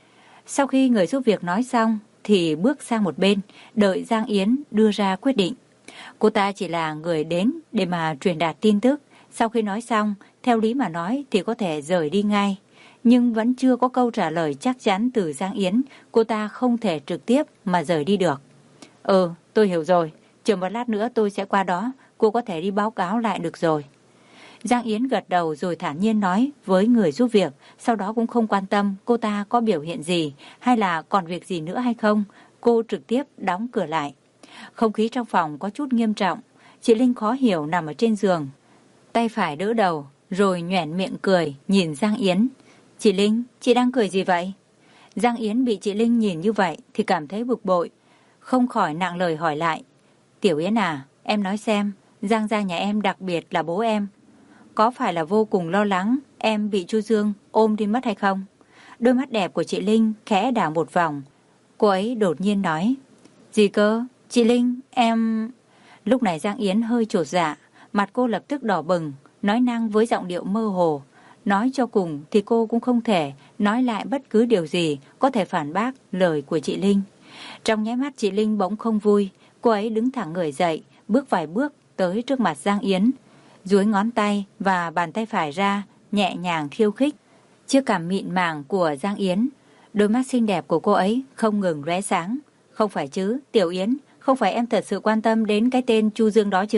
Sau khi người giúp việc nói xong, thì bước sang một bên, đợi Giang Yến đưa ra quyết định. Cô ta chỉ là người đến để mà truyền đạt tin tức. Sau khi nói xong, theo lý mà nói thì có thể rời đi ngay. Nhưng vẫn chưa có câu trả lời chắc chắn từ Giang Yến, cô ta không thể trực tiếp mà rời đi được. Ừ, tôi hiểu rồi. Chờ một lát nữa tôi sẽ qua đó, cô có thể đi báo cáo lại được rồi. Giang Yến gật đầu rồi thản nhiên nói với người giúp việc, sau đó cũng không quan tâm cô ta có biểu hiện gì hay là còn việc gì nữa hay không. Cô trực tiếp đóng cửa lại. Không khí trong phòng có chút nghiêm trọng. Chị Linh khó hiểu nằm ở trên giường, tay phải đỡ đầu, rồi nhoẻn miệng cười nhìn Giang Yến. Chị Linh, chị đang cười gì vậy? Giang Yến bị chị Linh nhìn như vậy thì cảm thấy bực bội, không khỏi nặng lời hỏi lại. Tiểu Yến à, em nói xem, Giang gia nhà em, đặc biệt là bố em, có phải là vô cùng lo lắng em bị Chu Dương ôm đi mất hay không? Đôi mắt đẹp của chị Linh khẽ đảo một vòng. Cô ấy đột nhiên nói, gì cơ? Chị Linh, em... Lúc này Giang Yến hơi chột dạ, mặt cô lập tức đỏ bừng, nói năng với giọng điệu mơ hồ. Nói cho cùng thì cô cũng không thể nói lại bất cứ điều gì có thể phản bác lời của chị Linh. Trong nháy mắt chị Linh bỗng không vui, cô ấy đứng thẳng người dậy, bước vài bước tới trước mặt Giang Yến, duỗi ngón tay và bàn tay phải ra, nhẹ nhàng khiêu khích chiếc cằm mịn màng của Giang Yến. Đôi mắt xinh đẹp của cô ấy không ngừng lóe sáng. Không phải chứ, Tiểu Yến, không phải em thật sự quan tâm đến cái tên Chu Dương đó chứ?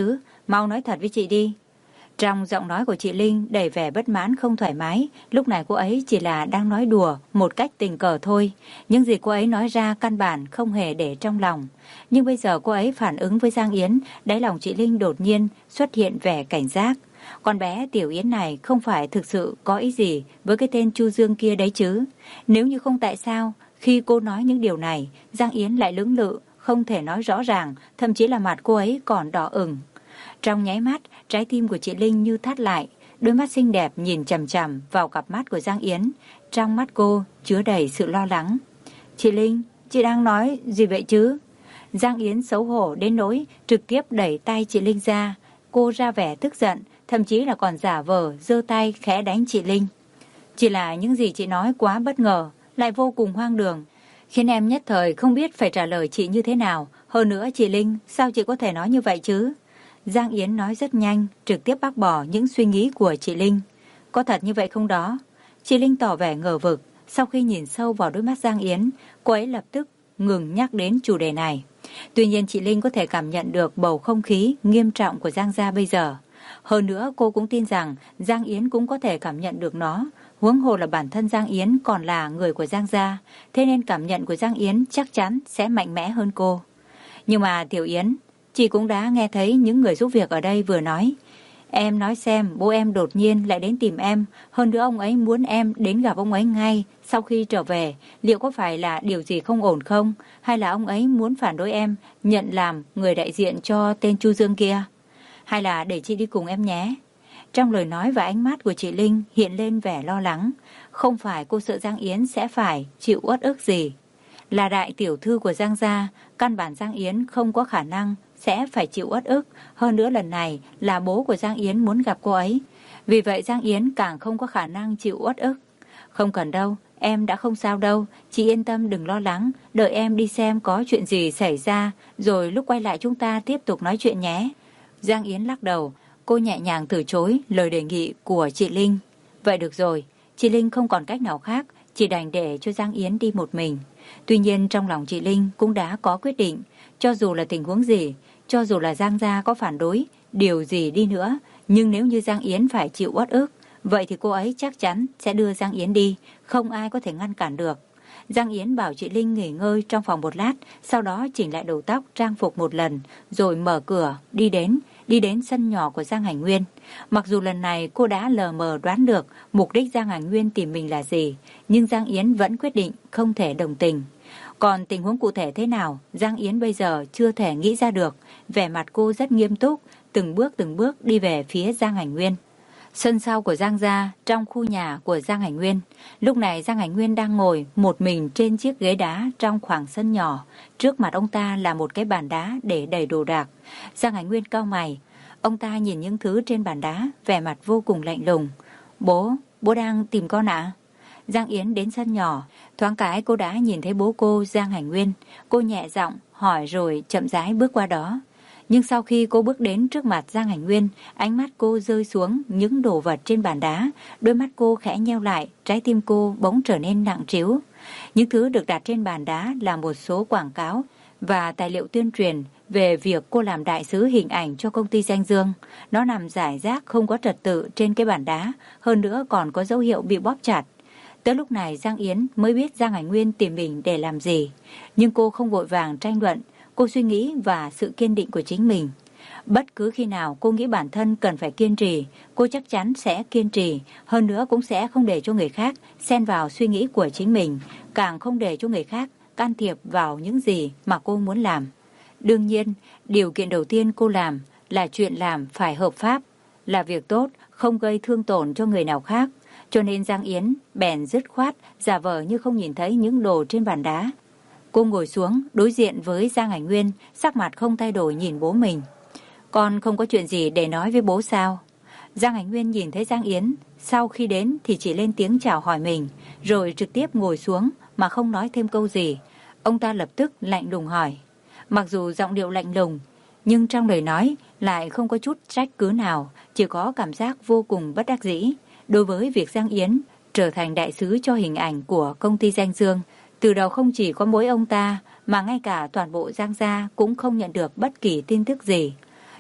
mau nói thật với chị đi. Trong giọng nói của chị Linh đầy vẻ bất mãn không thoải mái. Lúc này cô ấy chỉ là đang nói đùa một cách tình cờ thôi. Những gì cô ấy nói ra căn bản không hề để trong lòng. Nhưng bây giờ cô ấy phản ứng với Giang Yến, đáy lòng chị Linh đột nhiên xuất hiện vẻ cảnh giác. Con bé Tiểu Yến này không phải thực sự có ý gì với cái tên Chu Dương kia đấy chứ. Nếu như không, tại sao khi cô nói những điều này Giang Yến lại lưỡng lự, không thể nói rõ ràng, thậm chí là mặt cô ấy còn đỏ ửng. Trong nháy mắt, trái tim của chị Linh như thắt lại, đôi mắt xinh đẹp nhìn chằm chằm vào cặp mắt của Giang Yến. Trong mắt cô chứa đầy sự lo lắng. Chị Linh, chị đang nói gì vậy chứ? Giang Yến xấu hổ đến nỗi trực tiếp đẩy tay chị Linh ra. Cô ra vẻ tức giận, thậm chí là còn giả vờ giơ tay khẽ đánh chị Linh. Chỉ là những gì chị nói quá bất ngờ, lại vô cùng hoang đường, khiến em nhất thời không biết phải trả lời chị như thế nào. Hơn nữa chị Linh, sao chị có thể nói như vậy chứ? Giang Yến nói rất nhanh, trực tiếp bác bỏ những suy nghĩ của chị Linh. Có thật như vậy không đó? Chị Linh tỏ vẻ ngờ vực. Sau khi nhìn sâu vào đôi mắt Giang Yến, cô ấy lập tức ngừng nhắc đến chủ đề này. Tuy nhiên chị Linh có thể cảm nhận được bầu không khí nghiêm trọng của Giang gia bây giờ. Hơn nữa cô cũng tin rằng Giang Yến cũng có thể cảm nhận được nó. Huống hồ là bản thân Giang Yến còn là người của Giang gia, thế nên cảm nhận của Giang Yến chắc chắn sẽ mạnh mẽ hơn cô. Nhưng mà Tiểu Yến, chị cũng đã nghe thấy những người giúp việc ở đây vừa nói. Em nói xem, bố em đột nhiên lại đến tìm em, hơn nữa ông ấy muốn em đến gặp ông ấy ngay sau khi trở về. Liệu có phải là điều gì không ổn không? Hay là ông ấy muốn phản đối em, nhận làm người đại diện cho tên Chu Dương kia? Hay là để chị đi cùng em nhé? Trong lời nói và ánh mắt của chị Linh hiện lên vẻ lo lắng. Không phải cô sợ Giang Yến sẽ phải chịu uất ức gì. Là đại tiểu thư của Giang gia, căn bản Giang Yến không có khả năng sẽ phải chịu uất ức. Hơn nữa lần này là bố của Giang Yến muốn gặp cô ấy. Vì vậy Giang Yến càng không có khả năng chịu uất ức. Không cần đâu, em đã không sao đâu. Chị yên tâm đừng lo lắng. Đợi em đi xem có chuyện gì xảy ra, rồi lúc quay lại chúng ta tiếp tục nói chuyện nhé. Giang Yến lắc đầu. Cô nhẹ nhàng từ chối lời đề nghị của chị Linh. Vậy được rồi, chị Linh không còn cách nào khác, chỉ đành để cho Giang Yến đi một mình. Tuy nhiên trong lòng chị Linh cũng đã có quyết định. Cho dù là tình huống gì, cho dù là Giang gia có phản đối điều gì đi nữa, nhưng nếu như Giang Yến phải chịu uất ức, vậy thì cô ấy chắc chắn sẽ đưa Giang Yến đi, không ai có thể ngăn cản được. Giang Yến bảo chị Linh nghỉ ngơi trong phòng một lát, sau đó chỉnh lại đầu tóc, trang phục một lần, rồi mở cửa, đi đến, đi đến sân nhỏ của Giang Hành Nguyên. Mặc dù lần này cô đã lờ mờ đoán được mục đích Giang Hành Nguyên tìm mình là gì, nhưng Giang Yến vẫn quyết định không thể đồng tình. Còn tình huống cụ thể thế nào, Giang Yến bây giờ chưa thể nghĩ ra được. Vẻ mặt cô rất nghiêm túc, từng bước từng bước đi về phía Giang Hành Nguyên. Sân sau của Giang gia, trong khu nhà của Giang Hành Nguyên. Lúc này Giang Hành Nguyên đang ngồi một mình trên chiếc ghế đá trong khoảng sân nhỏ. Trước mặt ông ta là một cái bàn đá để đầy đồ đạc. Giang Hành Nguyên cau mày. Ông ta nhìn những thứ trên bàn đá, vẻ mặt vô cùng lạnh lùng. Bố, bố đang tìm con ạ? Giang Yến đến sân nhỏ, thoáng cái cô đã nhìn thấy bố cô Giang Hành Nguyên. Cô nhẹ giọng hỏi rồi chậm rãi bước qua đó. Nhưng sau khi cô bước đến trước mặt Giang Hành Nguyên, ánh mắt cô rơi xuống những đồ vật trên bàn đá. Đôi mắt cô khẽ nheo lại, trái tim cô bỗng trở nên nặng trĩu. Những thứ được đặt trên bàn đá là một số quảng cáo và tài liệu tuyên truyền về việc cô làm đại sứ hình ảnh cho công ty Danh Dương. Nó nằm rải rác không có trật tự trên cái bàn đá, hơn nữa còn có dấu hiệu bị bóp chặt. Tới lúc này Giang Yến mới biết Giang Hành Nguyên tìm mình để làm gì. Nhưng cô không vội vàng tranh luận. Cô suy nghĩ và sự kiên định của chính mình. Bất cứ khi nào cô nghĩ bản thân cần phải kiên trì, cô chắc chắn sẽ kiên trì. Hơn nữa cũng sẽ không để cho người khác xen vào suy nghĩ của chính mình. Càng không để cho người khác can thiệp vào những gì mà cô muốn làm. Đương nhiên, điều kiện đầu tiên cô làm là chuyện làm phải hợp pháp, là việc tốt, không gây thương tổn cho người nào khác. Cho nên Giang Yến bèn dứt khoát, giả vờ như không nhìn thấy những đồ trên bàn đá. Cô ngồi xuống đối diện với Giang Hành Nguyên, sắc mặt không thay đổi nhìn bố mình. Con không có chuyện gì để nói với bố sao? Giang Hành Nguyên nhìn thấy Giang Yến, sau khi đến thì chỉ lên tiếng chào hỏi mình, rồi trực tiếp ngồi xuống mà không nói thêm câu gì. Ông ta lập tức lạnh lùng hỏi. Mặc dù giọng điệu lạnh lùng, nhưng trong lời nói lại không có chút trách cứ nào, chỉ có cảm giác vô cùng bất đắc dĩ. Đối với việc Giang Yến trở thành đại sứ cho hình ảnh của công ty Danh Dương, từ đầu không chỉ có mỗi ông ta, mà ngay cả toàn bộ Giang gia cũng không nhận được bất kỳ tin tức gì.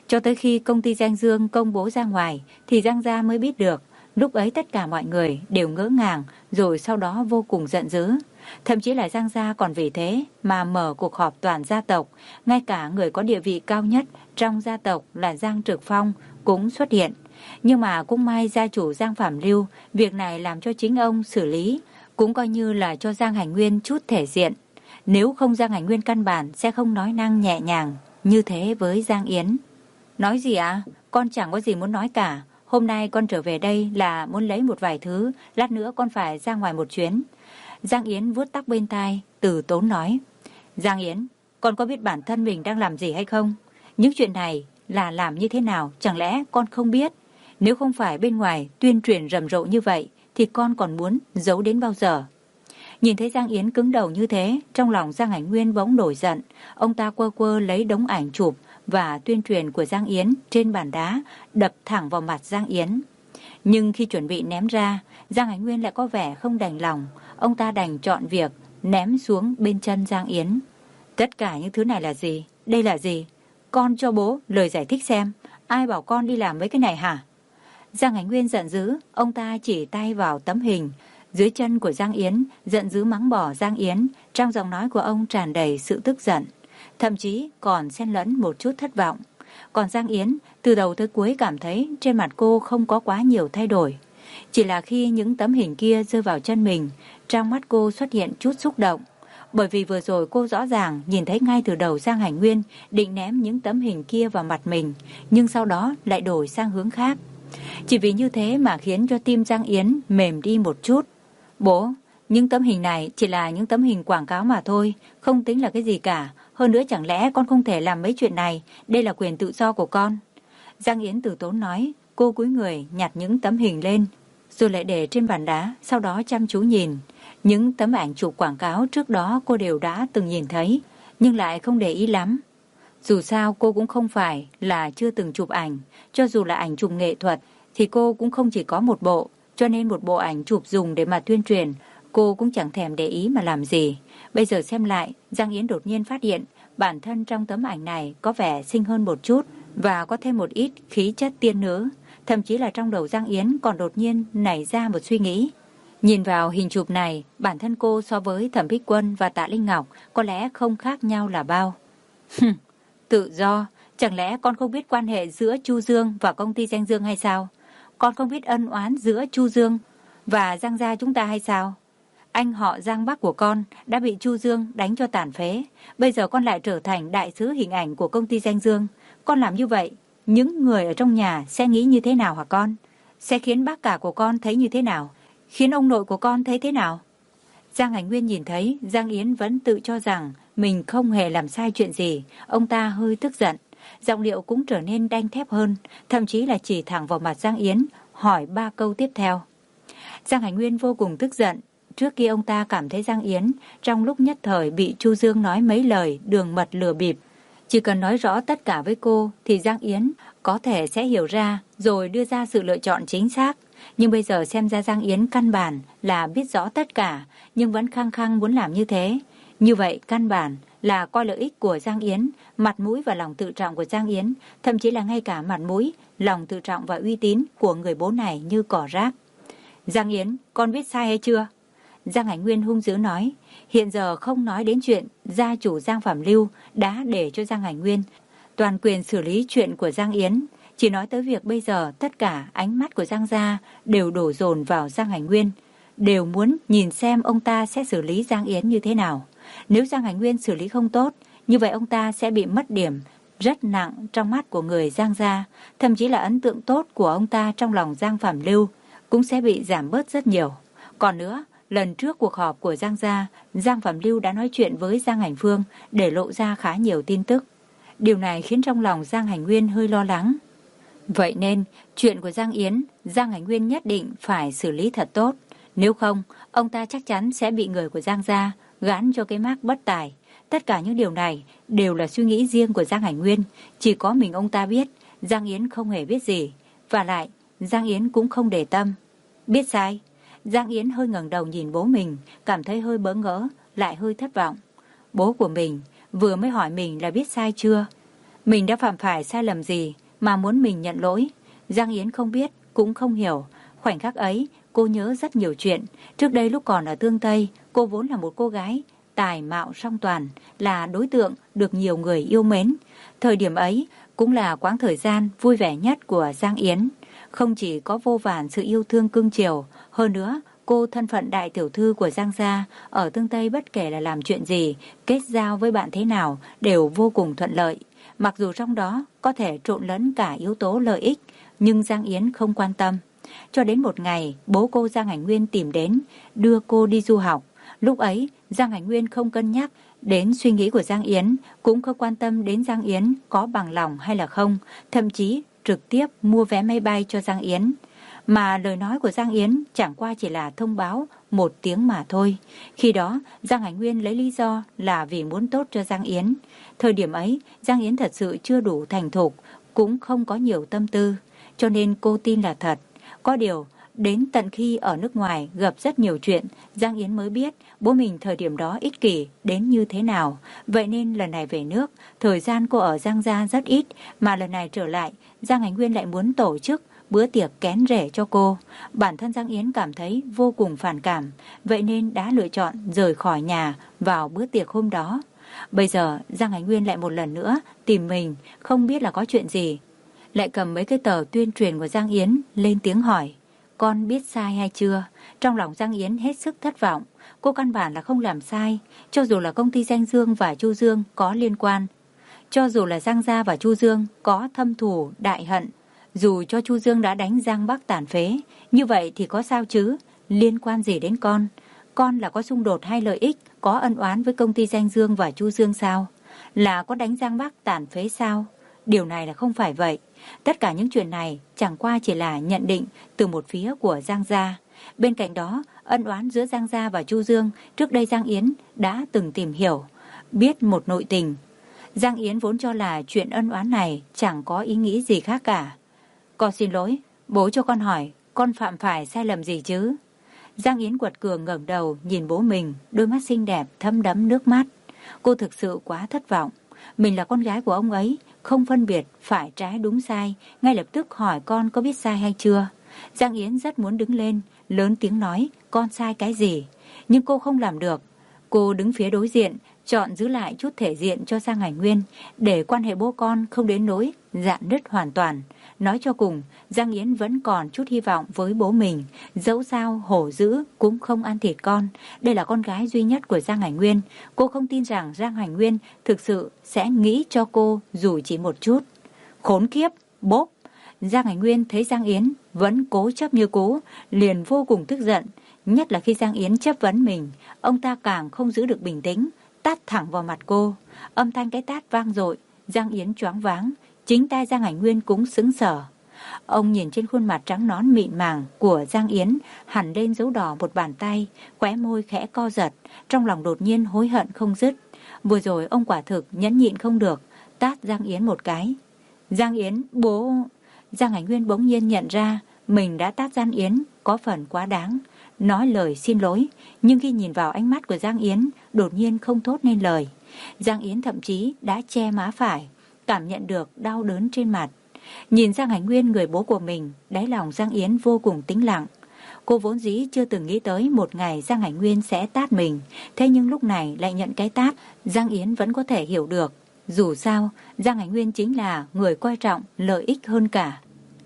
Cho tới khi công ty Giang Dương công bố ra ngoài thì Giang gia mới biết được. Lúc ấy tất cả mọi người đều ngỡ ngàng, rồi sau đó vô cùng giận dữ. Thậm chí là Giang gia còn vì thế mà mở cuộc họp toàn gia tộc. Ngay cả người có địa vị cao nhất trong gia tộc là Giang Trực Phong cũng xuất hiện. Nhưng mà cũng may gia chủ Giang Phạm Lưu, việc này làm cho chính ông xử lý, cũng coi như là cho Giang Hành Nguyên chút thể diện. Nếu không, Giang Hành Nguyên căn bản sẽ không nói năng nhẹ nhàng như thế với Giang Yến. Nói gì ạ? À? Con chẳng có gì muốn nói cả. Hôm nay con trở về đây là muốn lấy một vài thứ, lát nữa con phải ra ngoài một chuyến. Giang Yến vuốt tóc bên tai, từ tốn nói. Giang Yến, con có biết bản thân mình đang làm gì hay không? Những chuyện này là làm như thế nào, chẳng lẽ con không biết? Nếu không phải bên ngoài tuyên truyền rầm rộ như vậy, thì con còn muốn giấu đến bao giờ? Nhìn thấy Giang Yến cứng đầu như thế, trong lòng Giang Hành Nguyên bỗng nổi giận. Ông ta quơ quơ lấy đống ảnh chụp và tuyên truyền của Giang Yến trên bàn đá, đập thẳng vào mặt Giang Yến. Nhưng khi chuẩn bị ném ra, Giang Hành Nguyên lại có vẻ không đành lòng. Ông ta đành chọn việc ném xuống bên chân Giang Yến. Tất cả những thứ này là gì? Đây là gì? Con cho bố lời giải thích xem. Ai bảo con đi làm mấy cái này hả? Giang Hành Nguyên giận dữ, ông ta chỉ tay vào tấm hình dưới chân của Giang Yến, giận dữ mắng bỏ Giang Yến. Trong giọng nói của ông tràn đầy sự tức giận, thậm chí còn xen lẫn một chút thất vọng. Còn Giang Yến từ đầu tới cuối cảm thấy trên mặt cô không có quá nhiều thay đổi. Chỉ là khi những tấm hình kia rơi vào chân mình, trong mắt cô xuất hiện chút xúc động. Bởi vì vừa rồi cô rõ ràng nhìn thấy ngay từ đầu Giang Hành Nguyên định ném những tấm hình kia vào mặt mình, nhưng sau đó lại đổi sang hướng khác. Chỉ vì như thế mà khiến cho tim Giang Yến mềm đi một chút. Bố, những tấm hình này chỉ là những tấm hình quảng cáo mà thôi, không tính là cái gì cả. Hơn nữa chẳng lẽ con không thể làm mấy chuyện này, đây là quyền tự do của con. Giang Yến từ tốn nói, cô cúi người nhặt những tấm hình lên, rồi lại để trên bàn đá, sau đó chăm chú nhìn. Những tấm ảnh chụp quảng cáo trước đó cô đều đã từng nhìn thấy, nhưng lại không để ý lắm. Dù sao cô cũng không phải là chưa từng chụp ảnh, cho dù là ảnh chụp nghệ thuật thì cô cũng không chỉ có một bộ, cho nên một bộ ảnh chụp dùng để mà tuyên truyền, cô cũng chẳng thèm để ý mà làm gì. Bây giờ xem lại, Giang Yến đột nhiên phát hiện bản thân trong tấm ảnh này có vẻ xinh hơn một chút và có thêm một ít khí chất tiên nữ. Thậm chí là trong đầu Giang Yến còn đột nhiên nảy ra một suy nghĩ. Nhìn vào hình chụp này, bản thân cô so với Thẩm Bích Quân và Tạ Linh Ngọc có lẽ không khác nhau là bao. Tự do, chẳng lẽ con không biết quan hệ giữa Chu Dương và công ty Giang Dương hay sao? Con không biết ân oán giữa Chu Dương và Giang gia chúng ta hay sao? Anh họ Giang Bắc của con đã bị Chu Dương đánh cho tàn phế. Bây giờ con lại trở thành đại sứ hình ảnh của công ty Giang Dương. Con làm như vậy, những người ở trong nhà sẽ nghĩ như thế nào hả con? Sẽ khiến bác cả của con thấy như thế nào? Khiến ông nội của con thấy thế nào? Giang Hành Nguyên nhìn thấy Giang Yến vẫn tự cho rằng mình không hề làm sai chuyện gì. Ông ta hơi tức giận, giọng điệu cũng trở nên đanh thép hơn, thậm chí là chỉ thẳng vào mặt Giang Yến, hỏi ba câu tiếp theo. Giang Hành Nguyên vô cùng tức giận. Trước kia ông ta cảm thấy Giang Yến trong lúc nhất thời bị Chu Dương nói mấy lời đường mật lừa bịp. Chỉ cần nói rõ tất cả với cô thì Giang Yến có thể sẽ hiểu ra rồi đưa ra sự lựa chọn chính xác. Nhưng bây giờ xem ra Giang Yến căn bản là biết rõ tất cả nhưng vẫn khăng khăng muốn làm như thế. Như vậy căn bản là coi lợi ích của Giang Yến, mặt mũi và lòng tự trọng của Giang Yến, thậm chí là ngay cả mặt mũi, lòng tự trọng và uy tín của người bố này như cỏ rác. Giang Yến, con biết sai hay chưa? Giang Hành Nguyên hung dữ nói. Hiện giờ không nói đến chuyện gia chủ Giang Phạm Lưu đã để cho Giang Hành Nguyên toàn quyền xử lý chuyện của Giang Yến. Chỉ nói tới việc bây giờ tất cả ánh mắt của Giang gia đều đổ dồn vào Giang Hành Nguyên, đều muốn nhìn xem ông ta sẽ xử lý Giang Yến như thế nào. Nếu Giang Hành Nguyên xử lý không tốt, như vậy ông ta sẽ bị mất điểm rất nặng trong mắt của người Giang gia, thậm chí là ấn tượng tốt của ông ta trong lòng Giang Phạm Lưu cũng sẽ bị giảm bớt rất nhiều. Còn nữa, lần trước cuộc họp của Giang gia, Giang Phạm Lưu đã nói chuyện với Giang Hành Phương để lộ ra khá nhiều tin tức. Điều này khiến trong lòng Giang Hành Nguyên hơi lo lắng. Vậy nên, chuyện của Giang Yến, Giang Hành Nguyên nhất định phải xử lý thật tốt. Nếu không, ông ta chắc chắn sẽ bị người của Giang gia gán cho cái mác bất tài. Tất cả những điều này đều là suy nghĩ riêng của Giang Hành Nguyên. Chỉ có mình ông ta biết, Giang Yến không hề biết gì. Và lại, Giang Yến cũng không để tâm. Biết sai. Giang Yến hơi ngẩng đầu nhìn bố mình, cảm thấy hơi bỡ ngỡ, lại hơi thất vọng. Bố của mình vừa mới hỏi mình là biết sai chưa. Mình đã phạm phải sai lầm gì mà muốn mình nhận lỗi? Giang Yến không biết, cũng không hiểu. Khoảnh khắc ấy, cô nhớ rất nhiều chuyện. Trước đây lúc còn ở Tương Tây, cô vốn là một cô gái tài mạo song toàn, là đối tượng được nhiều người yêu mến. Thời điểm ấy cũng là quãng thời gian vui vẻ nhất của Giang Yến. Không chỉ có vô vàn sự yêu thương cưng chiều, hơn nữa cô thân phận đại tiểu thư của Giang gia ở Tương Tây, bất kể là làm chuyện gì, kết giao với bạn thế nào đều vô cùng thuận lợi. Mặc dù trong đó có thể trộn lẫn cả yếu tố lợi ích, nhưng Giang Yến không quan tâm. Cho đến một ngày, bố cô Giang Hành Nguyên tìm đến, đưa cô đi du học. Lúc ấy, Giang Hành Nguyên không cân nhắc đến suy nghĩ của Giang Yến, cũng không quan tâm đến Giang Yến có bằng lòng hay là không, thậm chí trực tiếp mua vé máy bay cho Giang Yến. Mà lời nói của Giang Yến chẳng qua chỉ là thông báo một tiếng mà thôi. Khi đó, Giang Hành Nguyên lấy lý do là vì muốn tốt cho Giang Yến. Thời điểm ấy, Giang Yến thật sự chưa đủ thành thục, cũng không có nhiều tâm tư, cho nên cô tin là thật. Có điều, đến tận khi ở nước ngoài gặp rất nhiều chuyện, Giang Yến mới biết bố mình thời điểm đó ích kỷ đến như thế nào. Vậy nên lần này về nước, thời gian cô ở Giang gia rất ít, mà lần này trở lại, Giang Hành Nguyên lại muốn tổ chức bữa tiệc kén rể cho cô. Bản thân Giang Yến cảm thấy vô cùng phản cảm, vậy nên đã lựa chọn rời khỏi nhà vào bữa tiệc hôm đó. Bây giờ Giang Hành Nguyên lại một lần nữa tìm mình, không biết là có chuyện gì. Lại cầm mấy cái tờ tuyên truyền của Giang Yến lên tiếng hỏi: con biết sai hay chưa? Trong lòng Giang Yến hết sức thất vọng. Cô căn bản là không làm sai. Cho dù là công ty Danh Dương và Chu Dương có liên quan, cho dù là Giang gia và Chu Dương có thâm thù đại hận, dù cho Chu Dương đã đánh Giang Bắc tàn phế, như vậy thì có sao chứ? Liên quan gì đến con? Con là có xung đột hay lợi ích, có ân oán với công ty Danh Dương và Chu Dương sao? Là có đánh Giang Bắc tàn phế sao? Điều này là không phải vậy. Tất cả những chuyện này chẳng qua chỉ là nhận định từ một phía của Giang gia. Bên cạnh đó, ân oán giữa Giang gia và Chu Dương, trước đây Giang Yến đã từng tìm hiểu, biết một nội tình. Giang Yến vốn cho là chuyện ân oán này chẳng có ý nghĩ gì khác cả. Con xin lỗi, bố cho con hỏi, con phạm phải sai lầm gì chứ? Giang Yến quật cường ngẩng đầu nhìn bố mình, đôi mắt xinh đẹp thấm đẫm nước mắt. Cô thực sự quá thất vọng. Mình là con gái của ông ấy, không phân biệt phải trái đúng sai, ngay lập tức hỏi con có biết sai hay chưa. Giang Yến rất muốn đứng lên, lớn tiếng nói con sai cái gì, nhưng cô không làm được. Cô đứng phía đối diện, chọn giữ lại chút thể diện cho Giang Hành Nguyên, để quan hệ bố con không đến nỗi rạn nứt hoàn toàn. Nói cho cùng, Giang Yến vẫn còn chút hy vọng với bố mình. Dẫu sao hổ dữ cũng không ăn thịt con. Đây là con gái duy nhất của Giang Hành Nguyên. Cô không tin rằng Giang Hành Nguyên thực sự sẽ nghĩ cho cô dù chỉ một chút. Khốn kiếp, bốp. Giang Hành Nguyên thấy Giang Yến vẫn cố chấp như cũ, liền vô cùng tức giận. Nhất là khi Giang Yến chất vấn mình, ông ta càng không giữ được bình tĩnh, tát thẳng vào mặt cô. Âm thanh cái tát vang dội, Giang Yến choáng váng, chính tai Giang Hành Nguyên cũng sững sờ. Ông nhìn trên khuôn mặt trắng nõn mịn màng của Giang Yến hằn lên dấu đỏ một bàn tay, khóe môi khẽ co giật, trong lòng đột nhiên hối hận không dứt. Vừa rồi ông quả thực nhẫn nhịn không được, tát Giang Yến một cái. Giang Yến, bố... Giang Hành Nguyên bỗng nhiên nhận ra mình đã tát Giang Yến có phần quá đáng, nói lời xin lỗi, nhưng khi nhìn vào ánh mắt của Giang Yến, đột nhiên không thốt nên lời. Giang Yến thậm chí đã che má phải, cảm nhận được đau đớn trên mặt. Nhìn Giang Hành Nguyên, người bố của mình, đáy lòng Giang Yến vô cùng tĩnh lặng. Cô vốn dĩ chưa từng nghĩ tới một ngày Giang Hành Nguyên sẽ tát mình, thế nhưng lúc này lại nhận cái tát, Giang Yến vẫn có thể hiểu được. Dù sao, Giang Hành Nguyên chính là người coi trọng lợi ích hơn cả.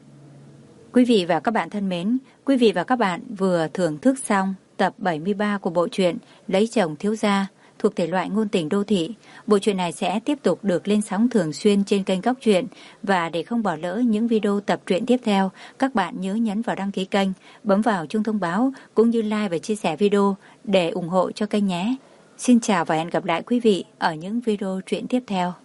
Quý vị và các bạn thân mến, quý vị và các bạn vừa thưởng thức xong tập bảy mươi ba của bộ truyện Lấy Chồng Thiếu Gia thuộc thể loại ngôn tình đô thị. Bộ truyện này sẽ tiếp tục được lên sóng thường xuyên trên kênh Góc Truyện, và để không bỏ lỡ những video tập truyện tiếp theo, các bạn nhớ nhấn vào đăng ký kênh, bấm vào chuông thông báo cũng như like và chia sẻ video để ủng hộ cho kênh nhé. Xin chào và hẹn gặp lại quý vị ở những video truyện tiếp theo.